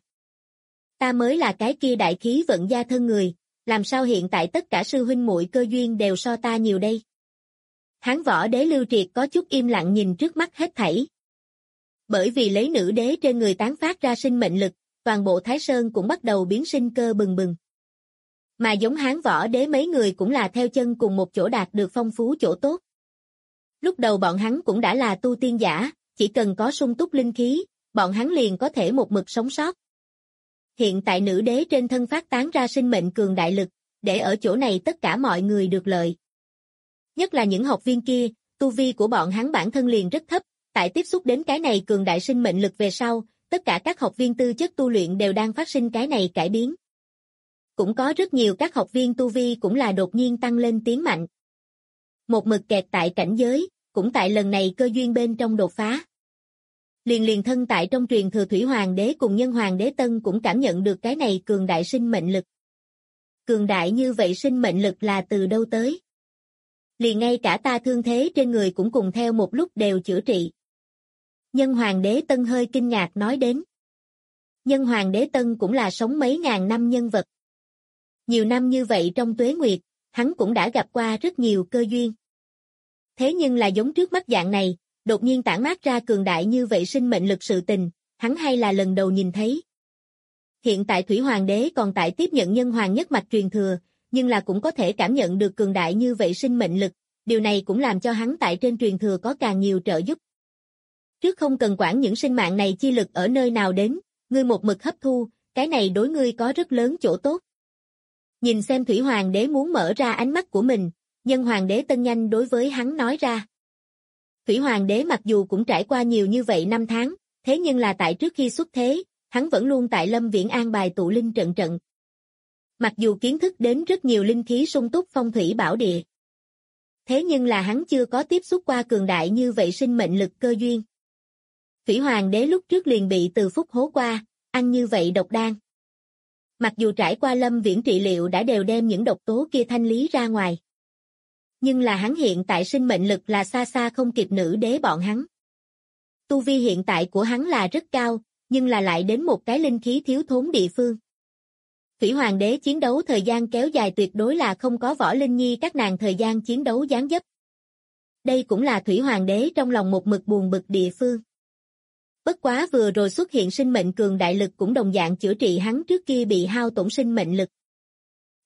Ta mới là cái kia đại khí vận gia thân người, làm sao hiện tại tất cả sư huynh muội cơ duyên đều so ta nhiều đây? Hán võ đế Lưu Triệt có chút im lặng nhìn trước mắt hết thảy. Bởi vì lấy nữ đế trên người tán phát ra sinh mệnh lực, toàn bộ Thái Sơn cũng bắt đầu biến sinh cơ bừng bừng. Mà giống Hán võ đế mấy người cũng là theo chân cùng một chỗ đạt được phong phú chỗ tốt. Lúc đầu bọn hắn cũng đã là tu tiên giả, chỉ cần có sung túc linh khí, bọn hắn liền có thể một mực sống sót. Hiện tại nữ đế trên thân phát tán ra sinh mệnh cường đại lực, để ở chỗ này tất cả mọi người được lợi. Nhất là những học viên kia, tu vi của bọn hắn bản thân liền rất thấp, tại tiếp xúc đến cái này cường đại sinh mệnh lực về sau, tất cả các học viên tư chất tu luyện đều đang phát sinh cái này cải biến. Cũng có rất nhiều các học viên tu vi cũng là đột nhiên tăng lên tiến mạnh. Một mực kẹt tại cảnh giới, cũng tại lần này cơ duyên bên trong đột phá. Liền thân tại trong truyền thừa Thủy Hoàng đế cùng Nhân Hoàng đế Tân cũng cảm nhận được cái này cường đại sinh mệnh lực. Cường đại như vậy sinh mệnh lực là từ đâu tới? Liền ngay cả ta thương thế trên người cũng cùng theo một lúc đều chữa trị. Nhân Hoàng đế Tân hơi kinh ngạc nói đến. Nhân Hoàng đế Tân cũng là sống mấy ngàn năm nhân vật. Nhiều năm như vậy trong tuế nguyệt, hắn cũng đã gặp qua rất nhiều cơ duyên. Thế nhưng là giống trước mắt dạng này, đột nhiên tản mát ra cường đại như vậy sinh mệnh lực sự tình, hắn hay là lần đầu nhìn thấy. Hiện tại Thủy Hoàng đế còn tại tiếp nhận Nhân Hoàng nhất mạch truyền thừa, nhưng là cũng có thể cảm nhận được cường đại như vậy sinh mệnh lực, điều này cũng làm cho hắn tại trên truyền thừa có càng nhiều trợ giúp. Trước không cần quản những sinh mạng này chi lực ở nơi nào đến, ngươi một mực hấp thu, cái này đối ngươi có rất lớn chỗ tốt. Nhìn xem Thủy Hoàng đế muốn mở ra ánh mắt của mình, Nhân Hoàng đế Tân nhanh đối với hắn nói ra. Thủy Hoàng đế mặc dù cũng trải qua nhiều như vậy năm tháng, thế nhưng là tại trước khi xuất thế, hắn vẫn luôn tại Lâm Viễn an bài tụ linh trận. Mặc dù kiến thức đến rất nhiều linh khí sung túc phong thủy bảo địa. Thế nhưng là hắn chưa có tiếp xúc qua cường đại như vậy sinh mệnh lực cơ duyên. Thủy Hoàng đế lúc trước liền bị Từ Phúc hố qua, ăn như vậy độc đan. Mặc dù trải qua Lâm Viễn trị liệu đã đều đem những độc tố kia thanh lý ra ngoài. Nhưng là hắn hiện tại sinh mệnh lực là xa xa không kịp nữ đế bọn hắn. Tu vi hiện tại của hắn là rất cao, nhưng là lại đến một cái linh khí thiếu thốn địa phương. Thủy Hoàng đế chiến đấu thời gian kéo dài tuyệt đối là không có Võ Linh Nhi các nàng thời gian chiến đấu gián dấp. Đây cũng là Thủy Hoàng đế trong lòng một mực buồn bực địa phương. Bất quá vừa rồi xuất hiện sinh mệnh cường đại lực cũng đồng dạng chữa trị hắn trước kia bị hao tổn sinh mệnh lực.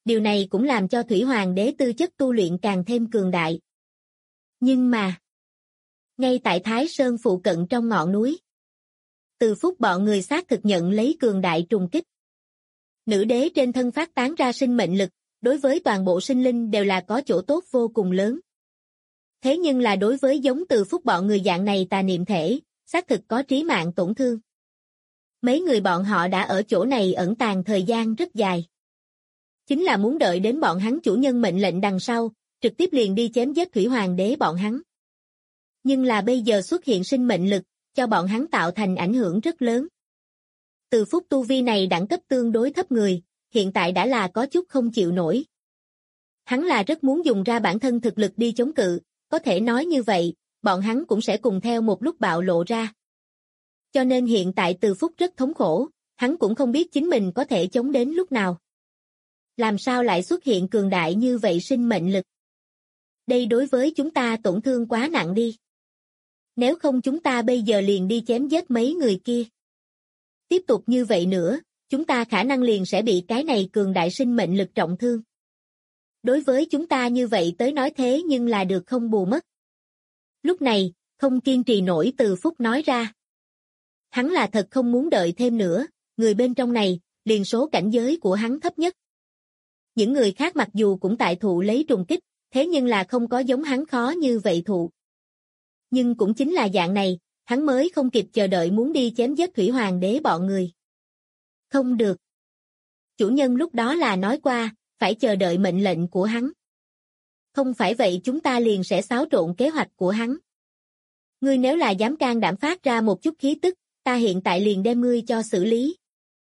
Điều này cũng làm cho Thủy Hoàng đế tư chất tu luyện càng thêm cường đại. Nhưng mà, ngay tại Thái Sơn phụ cận trong ngọn núi, Từ Phúc bọn người xác thực nhận lấy cường đại trùng kích. Nữ đế trên thân phát tán ra sinh mệnh lực, đối với toàn bộ sinh linh đều là có chỗ tốt vô cùng lớn. Thế nhưng là đối với giống Từ Phúc bọn người dạng này tà niệm thể, xác thực có trí mạng tổn thương. Mấy người bọn họ đã ở chỗ này ẩn tàng thời gian rất dài. Chính là muốn đợi đến bọn hắn chủ nhân mệnh lệnh đằng sau, trực tiếp liền đi chém giết Thủy Hoàng đế bọn hắn. Nhưng là bây giờ xuất hiện sinh mệnh lực, cho bọn hắn tạo thành ảnh hưởng rất lớn. Từ Phúc tu vi này đẳng cấp tương đối thấp người, hiện tại đã là có chút không chịu nổi. Hắn là rất muốn dùng ra bản thân thực lực đi chống cự, có thể nói như vậy, bọn hắn cũng sẽ cùng theo một lúc bạo lộ ra. Cho nên hiện tại Từ Phúc rất thống khổ, hắn cũng không biết chính mình có thể chống đến lúc nào. Làm sao lại xuất hiện cường đại như vậy sinh mệnh lực? Đây đối với chúng ta tổn thương quá nặng đi. Nếu không chúng ta bây giờ liền đi chém giết mấy người kia. Tiếp tục như vậy nữa, chúng ta khả năng liền sẽ bị cái này cường đại sinh mệnh lực trọng thương. Đối với chúng ta như vậy tới nói thế nhưng là được không bù mất. Lúc này, không kiên trì nổi Từ Phúc nói ra. Hắn là thật không muốn đợi thêm nữa, người bên trong này, liền số cảnh giới của hắn thấp nhất. Những người khác mặc dù cũng tại thụ lấy trùng kích, thế nhưng là không có giống hắn khó như vậy thụ. Nhưng cũng chính là dạng này, hắn mới không kịp chờ đợi muốn đi chém giết Thủy Hoàng đế bọn người. Không được. Chủ nhân lúc đó là nói qua, phải chờ đợi mệnh lệnh của hắn. Không phải vậy chúng ta liền sẽ xáo trộn kế hoạch của hắn. Ngươi nếu là dám can đảm phát ra một chút khí tức, ta hiện tại liền đem ngươi cho xử lý.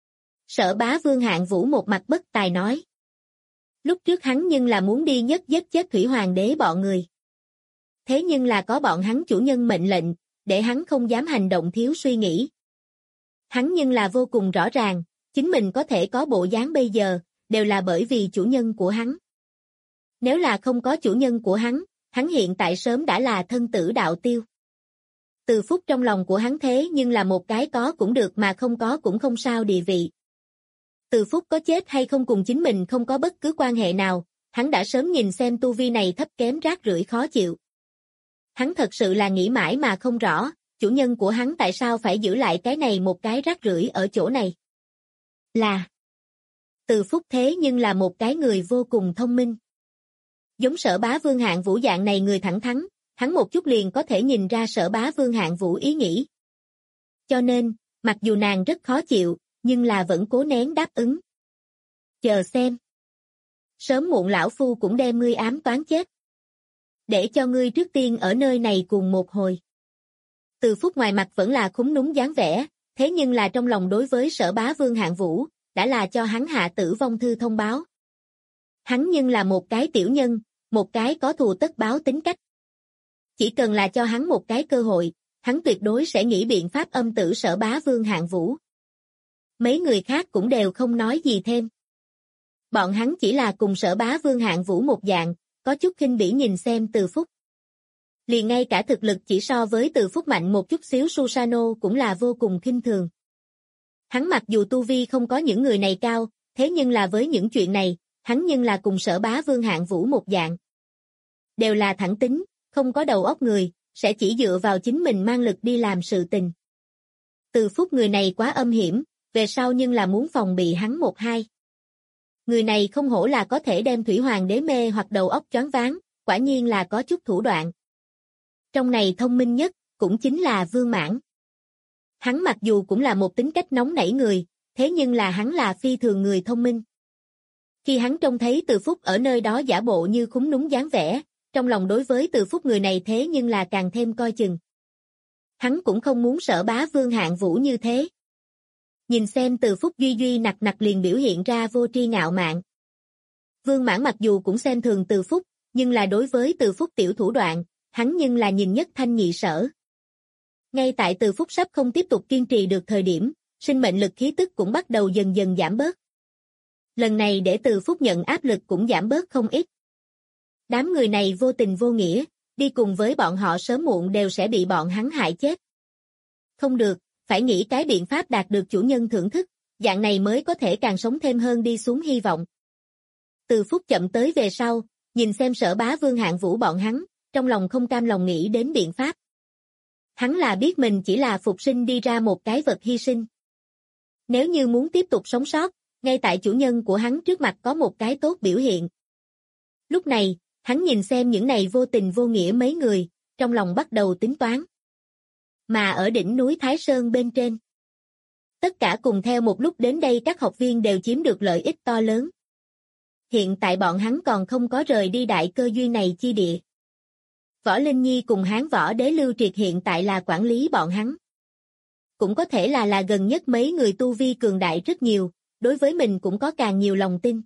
Sở Bá Vương Hạng Vũ một mặt bất tài nói. Lúc trước hắn nhưng là muốn đi nhất giết chết Thủy Hoàng đế bọn người. Thế nhưng là có bọn hắn chủ nhân mệnh lệnh, để hắn không dám hành động thiếu suy nghĩ. Hắn nhưng là vô cùng rõ ràng, chính mình có thể có bộ dáng bây giờ, đều là bởi vì chủ nhân của hắn. Nếu là không có chủ nhân của hắn, hắn hiện tại sớm đã là thân tử đạo tiêu. Từ Phúc trong lòng của hắn thế nhưng là một cái có cũng được mà không có cũng không sao địa vị. Từ Phúc có chết hay không cùng chính mình không có bất cứ quan hệ nào, hắn đã sớm nhìn xem tu vi này thấp kém rác rưởi khó chịu. Hắn thật sự là nghĩ mãi mà không rõ, chủ nhân của hắn tại sao phải giữ lại cái này một cái rác rưởi ở chỗ này. Là Từ Phúc thế nhưng là một cái người vô cùng thông minh. Giống Sở Bá Vương Hạng Vũ dạng này người thẳng thắn, hắn một chút liền có thể nhìn ra Sở Bá Vương Hạng Vũ ý nghĩ. Cho nên, mặc dù nàng rất khó chịu, nhưng là vẫn cố nén đáp ứng. Chờ xem. Sớm muộn lão phu cũng đem ngươi ám toán chết. Để cho ngươi trước tiên ở nơi này cùng một hồi. Từ Phúc ngoài mặt vẫn là khúm núm dáng vẻ, thế nhưng là trong lòng đối với Sở Bá Vương Hạng Vũ, đã là cho hắn hạ tử vong thư thông báo. Hắn nhưng là một cái tiểu nhân, một cái có thù tất báo tính cách. Chỉ cần là cho hắn một cái cơ hội, hắn tuyệt đối sẽ nghĩ biện pháp âm tử Sở Bá Vương Hạng Vũ. Mấy người khác cũng đều không nói gì thêm. Bọn hắn chỉ là cùng Sở Bá Vương Hạng Vũ một dạng, có chút khinh bỉ nhìn xem Từ Phúc. Liền ngay cả thực lực chỉ so với Từ Phúc mạnh một chút xíu Susano cũng là vô cùng khinh thường. Hắn mặc dù tu vi không có những người này cao, thế nhưng là với những chuyện này, hắn nhưng là cùng Sở Bá Vương Hạng Vũ một dạng. Đều là thẳng tính, không có đầu óc người, sẽ chỉ dựa vào chính mình mang lực đi làm sự tình. Từ Phúc người này quá âm hiểm, về sau nhưng là muốn phòng bị hắn một hai. Người này không hổ là có thể đem Thủy Hoàng đế mê hoặc đầu óc choáng váng, quả nhiên là có chút thủ đoạn. Trong này thông minh nhất, cũng chính là Vương Mãn. Hắn mặc dù cũng là một tính cách nóng nảy người, thế nhưng là hắn là phi thường người thông minh. Khi hắn trông thấy Từ Phúc ở nơi đó giả bộ như khúm núm dáng vẻ, trong lòng đối với Từ Phúc người này thế nhưng là càng thêm coi chừng. Hắn cũng không muốn Sở Bá Vương Hạng Vũ như thế. Nhìn xem Từ Phúc duy duy nặc nặc liền biểu hiện ra vô tri ngạo mạn. Vương Mãn mặc dù cũng xem thường Từ Phúc, nhưng là đối với Từ Phúc tiểu thủ đoạn, hắn nhưng là nhìn nhất thanh nhị sở. Ngay tại Từ Phúc sắp không tiếp tục kiên trì được thời điểm, sinh mệnh lực khí tức cũng bắt đầu dần dần giảm bớt. Lần này để Từ Phúc nhận áp lực cũng giảm bớt không ít. Đám người này vô tình vô nghĩa, đi cùng với bọn họ sớm muộn đều sẽ bị bọn hắn hại chết. Không được, phải nghĩ cái biện pháp đạt được chủ nhân thưởng thức, dạng này mới có thể càng sống thêm hơn đi xuống hy vọng. Từ phút chậm tới về sau, nhìn xem Sở Bá Vương Hạng Vũ bọn hắn, trong lòng không cam lòng nghĩ đến biện pháp. Hắn là biết mình chỉ là phục sinh đi ra một cái vật hy sinh. Nếu như muốn tiếp tục sống sót, ngay tại chủ nhân của hắn trước mặt có một cái tốt biểu hiện. Lúc này, hắn nhìn xem những này vô tình vô nghĩa mấy người, trong lòng bắt đầu tính toán. Mà ở đỉnh núi Thái Sơn bên trên, tất cả cùng theo một lúc đến đây các học viên đều chiếm được lợi ích to lớn. Hiện tại bọn hắn còn không có rời đi đại cơ duyên này chi địa. Võ Linh Nhi cùng Hán Võ Đế Lưu Triệt hiện tại là quản lý bọn hắn. Cũng có thể là gần nhất mấy người tu vi cường đại rất nhiều, đối với mình cũng có càng nhiều lòng tin.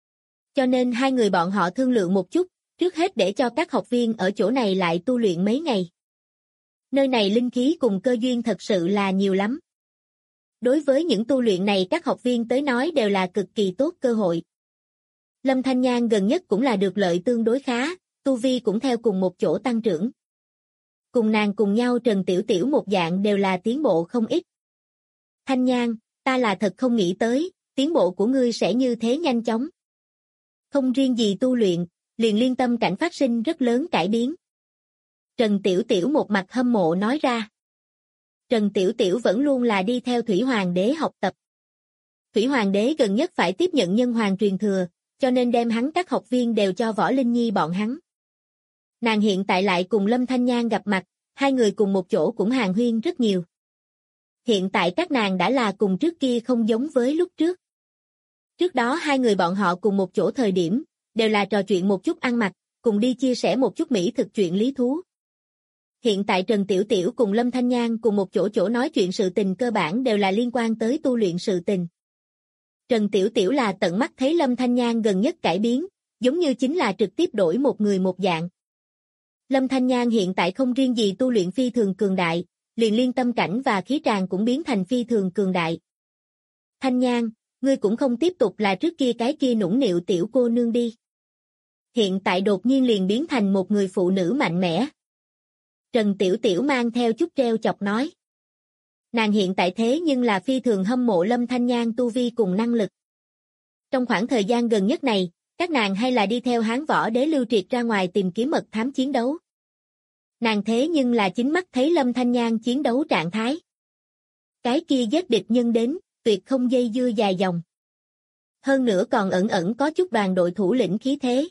Cho nên hai người bọn họ thương lượng một chút, trước hết để cho các học viên ở chỗ này lại tu luyện mấy ngày. Nơi này linh khí cùng cơ duyên thật sự là nhiều lắm. Đối với những tu luyện này các học viên tới nói đều là cực kỳ tốt cơ hội. Lâm Thanh Nhan gần nhất cũng là được lợi tương đối khá, tu vi cũng theo cùng một chỗ tăng trưởng. Cùng nàng cùng nhau Trần Tiểu Tiểu một dạng đều là tiến bộ không ít. Thanh Nhan, ta là thật không nghĩ tới, tiến bộ của ngươi sẽ như thế nhanh chóng. Không riêng gì tu luyện, liền liên tâm cảnh phát sinh rất lớn cải biến. Trần Tiểu Tiểu một mặt hâm mộ nói ra. Trần Tiểu Tiểu vẫn luôn là đi theo Thủy Hoàng đế học tập. Thủy Hoàng đế gần nhất phải tiếp nhận nhân hoàng truyền thừa, cho nên đem hắn các học viên đều cho Võ Linh Nhi bọn hắn. Nàng hiện tại lại cùng Lâm Thanh Nhan gặp mặt, hai người cùng một chỗ cũng hàn huyên rất nhiều. Hiện tại các nàng đã là cùng trước kia không giống với lúc trước. Trước đó hai người bọn họ cùng một chỗ thời điểm, đều là trò chuyện một chút ăn mặc, cùng đi chia sẻ một chút mỹ thực chuyện lý thú. Hiện tại Trần Tiểu Tiểu cùng Lâm Thanh Nhan cùng một chỗ nói chuyện sự tình cơ bản đều là liên quan tới tu luyện sự tình. Trần Tiểu Tiểu là tận mắt thấy Lâm Thanh Nhan gần nhất cải biến, giống như chính là trực tiếp đổi một người một dạng. Lâm Thanh Nhan hiện tại không riêng gì tu luyện phi thường cường đại, liền liên tâm cảnh và khí tràng cũng biến thành phi thường cường đại. Thanh Nhan, ngươi cũng không tiếp tục là trước kia cái kia nũng nịu tiểu cô nương đi. Hiện tại đột nhiên liền biến thành một người phụ nữ mạnh mẽ. Trần Tiểu Tiểu mang theo chút treo chọc nói. Nàng hiện tại thế nhưng là phi thường hâm mộ Lâm Thanh Nhan tu vi cùng năng lực. Trong khoảng thời gian gần nhất này, các nàng hay là đi theo Hán Võ Đế Lưu Triệt ra ngoài tìm kiếm mật thám chiến đấu. Nàng thế nhưng là chính mắt thấy Lâm Thanh Nhan chiến đấu trạng thái. Cái kia giết địch nhân đến, tuyệt không dây dưa dài dòng. Hơn nữa còn ẩn ẩn có chút đoàn đội thủ lĩnh khí thế.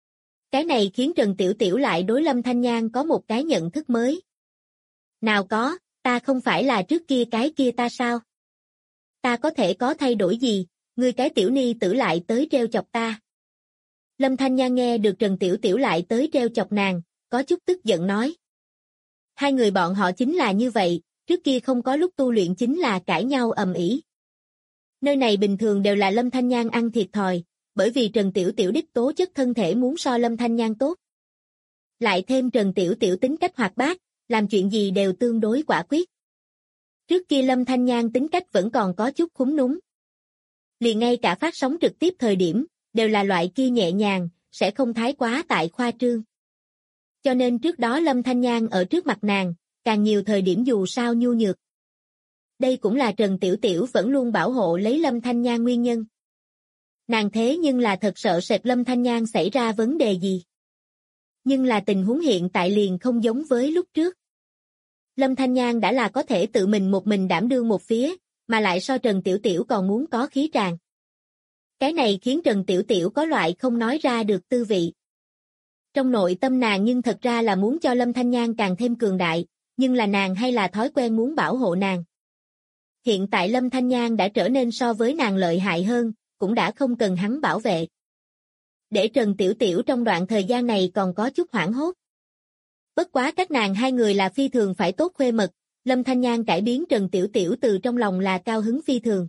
Cái này khiến Trần Tiểu Tiểu lại đối Lâm Thanh Nhan có một cái nhận thức mới. Nào có, ta không phải là trước kia cái kia ta sao? Ta có thể có thay đổi gì, ngươi cái tiểu ni tử lại tới treo chọc ta. Lâm Thanh Nhan nghe được Trần Tiểu Tiểu lại tới treo chọc nàng, có chút tức giận nói. Hai người bọn họ chính là như vậy, trước kia không có lúc tu luyện chính là cãi nhau ầm ĩ. Nơi này bình thường đều là Lâm Thanh Nhan ăn thiệt thòi, bởi vì Trần Tiểu Tiểu đích tố chất thân thể muốn so Lâm Thanh Nhan tốt. Lại thêm Trần Tiểu Tiểu tính cách hoạt bát, làm chuyện gì đều tương đối quả quyết. Trước kia Lâm Thanh Nhan tính cách vẫn còn có chút khúm núm. Liền ngay cả phát sóng trực tiếp thời điểm, đều là loại kia nhẹ nhàng, sẽ không thái quá tại khoa trương. Cho nên trước đó Lâm Thanh Nhan ở trước mặt nàng, càng nhiều thời điểm dù sao nhu nhược. Đây cũng là Trần Tiểu Tiểu vẫn luôn bảo hộ lấy Lâm Thanh Nhan nguyên nhân. Nàng thế nhưng là thật sợ sệt Lâm Thanh Nhan xảy ra vấn đề gì. Nhưng là tình huống hiện tại liền không giống với lúc trước. Lâm Thanh Nhan đã là có thể tự mình một mình đảm đương một phía, mà lại so Trần Tiểu Tiểu còn muốn có khí tràng. Cái này khiến Trần Tiểu Tiểu có loại không nói ra được tư vị. Trong nội tâm nàng nhưng thật ra là muốn cho Lâm Thanh Nhan càng thêm cường đại, nhưng là nàng hay là thói quen muốn bảo hộ nàng. Hiện tại Lâm Thanh Nhan đã trở nên so với nàng lợi hại hơn, cũng đã không cần hắn bảo vệ. Để Trần Tiểu Tiểu trong đoạn thời gian này còn có chút hoảng hốt. Bất quá các nàng hai người là phi thường phải tốt khuê mật, Lâm Thanh Nhan cải biến Trần Tiểu Tiểu từ trong lòng là cao hứng phi thường.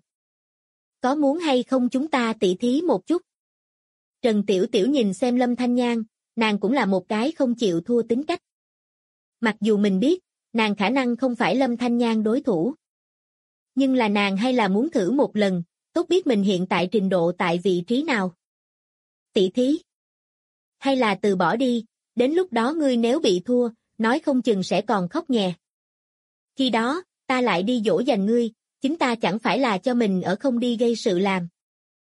Có muốn hay không chúng ta tỉ thí một chút? Trần Tiểu Tiểu nhìn xem Lâm Thanh Nhan, nàng cũng là một cái không chịu thua tính cách. Mặc dù mình biết, nàng khả năng không phải Lâm Thanh Nhan đối thủ. Nhưng là nàng hay là muốn thử một lần, tốt biết mình hiện tại trình độ tại vị trí nào. Tỉ thí? Hay là từ bỏ đi, đến lúc đó ngươi nếu bị thua, nói không chừng sẽ còn khóc nhè. Khi đó, ta lại đi dỗ dành ngươi, chúng ta chẳng phải là cho mình ở không đi gây sự làm.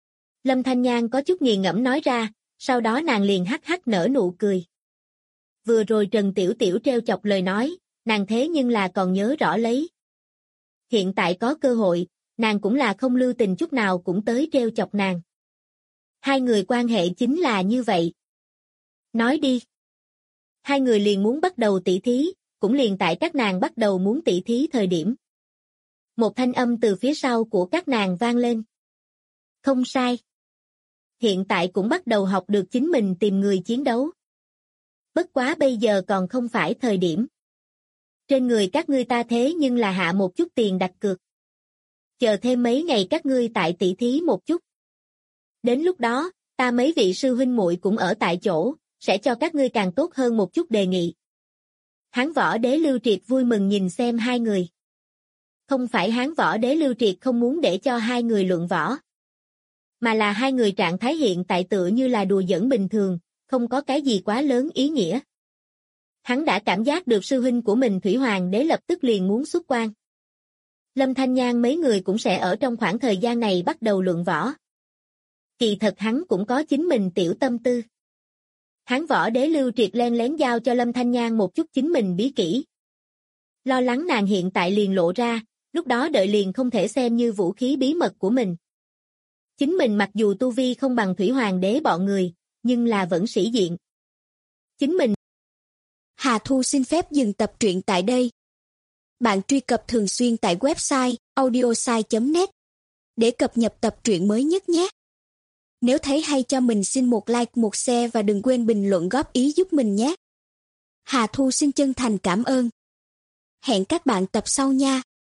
Lâm Thanh Nhan có chút nghiền ngẫm nói ra, sau đó nàng liền hắc hắc nở nụ cười. Vừa rồi Trần Tiểu Tiểu treo chọc lời nói, nàng thế nhưng là còn nhớ rõ lấy. Hiện tại có cơ hội, nàng cũng là không lưu tình chút nào cũng tới treo chọc nàng. Hai người quan hệ chính là như vậy. Nói đi. Hai người liền muốn bắt đầu tỉ thí, cũng liền tại các nàng bắt đầu muốn tỉ thí thời điểm. Một thanh âm từ phía sau của các nàng vang lên. Không sai. Hiện tại cũng bắt đầu học được chính mình tìm người chiến đấu. Bất quá bây giờ còn không phải thời điểm. Trên người các ngươi ta thế nhưng là hạ một chút tiền đặt cược. Chờ thêm mấy ngày các ngươi tại tỉ thí một chút. Đến lúc đó, ta mấy vị sư huynh muội cũng ở tại chỗ, sẽ cho các ngươi càng tốt hơn một chút đề nghị. Hán Võ Đế Lưu Triệt vui mừng nhìn xem hai người. Không phải Hán Võ Đế Lưu Triệt không muốn để cho hai người luận võ, mà là hai người trạng thái hiện tại tựa như là đùa giỡn bình thường, không có cái gì quá lớn ý nghĩa. Hắn đã cảm giác được sư huynh của mình Thủy Hoàng Đế lập tức liền muốn xuất quan. Lâm Thanh Nhan mấy người cũng sẽ ở trong khoảng thời gian này bắt đầu luận võ. Kỳ thật hắn cũng có chính mình tiểu tâm tư. Hán Võ Đế Lưu Triệt len lén giao cho Lâm Thanh Nhan một chút chính mình bí kỹ. Lo lắng nàng hiện tại liền lộ ra, lúc đó đợi liền không thể xem như vũ khí bí mật của mình. Chính mình mặc dù tu vi không bằng Thủy Hoàng Đế bọn người, nhưng là vẫn sĩ diện. Chính mình. Hà Thu xin phép dừng tập truyện tại đây. Bạn truy cập thường xuyên tại website audiosai.net để cập nhật tập truyện mới nhất nhé. Nếu thấy hay cho mình xin một like, một share và đừng quên bình luận góp ý giúp mình nhé. Hà Thu xin chân thành cảm ơn. Hẹn các bạn tập sau nha.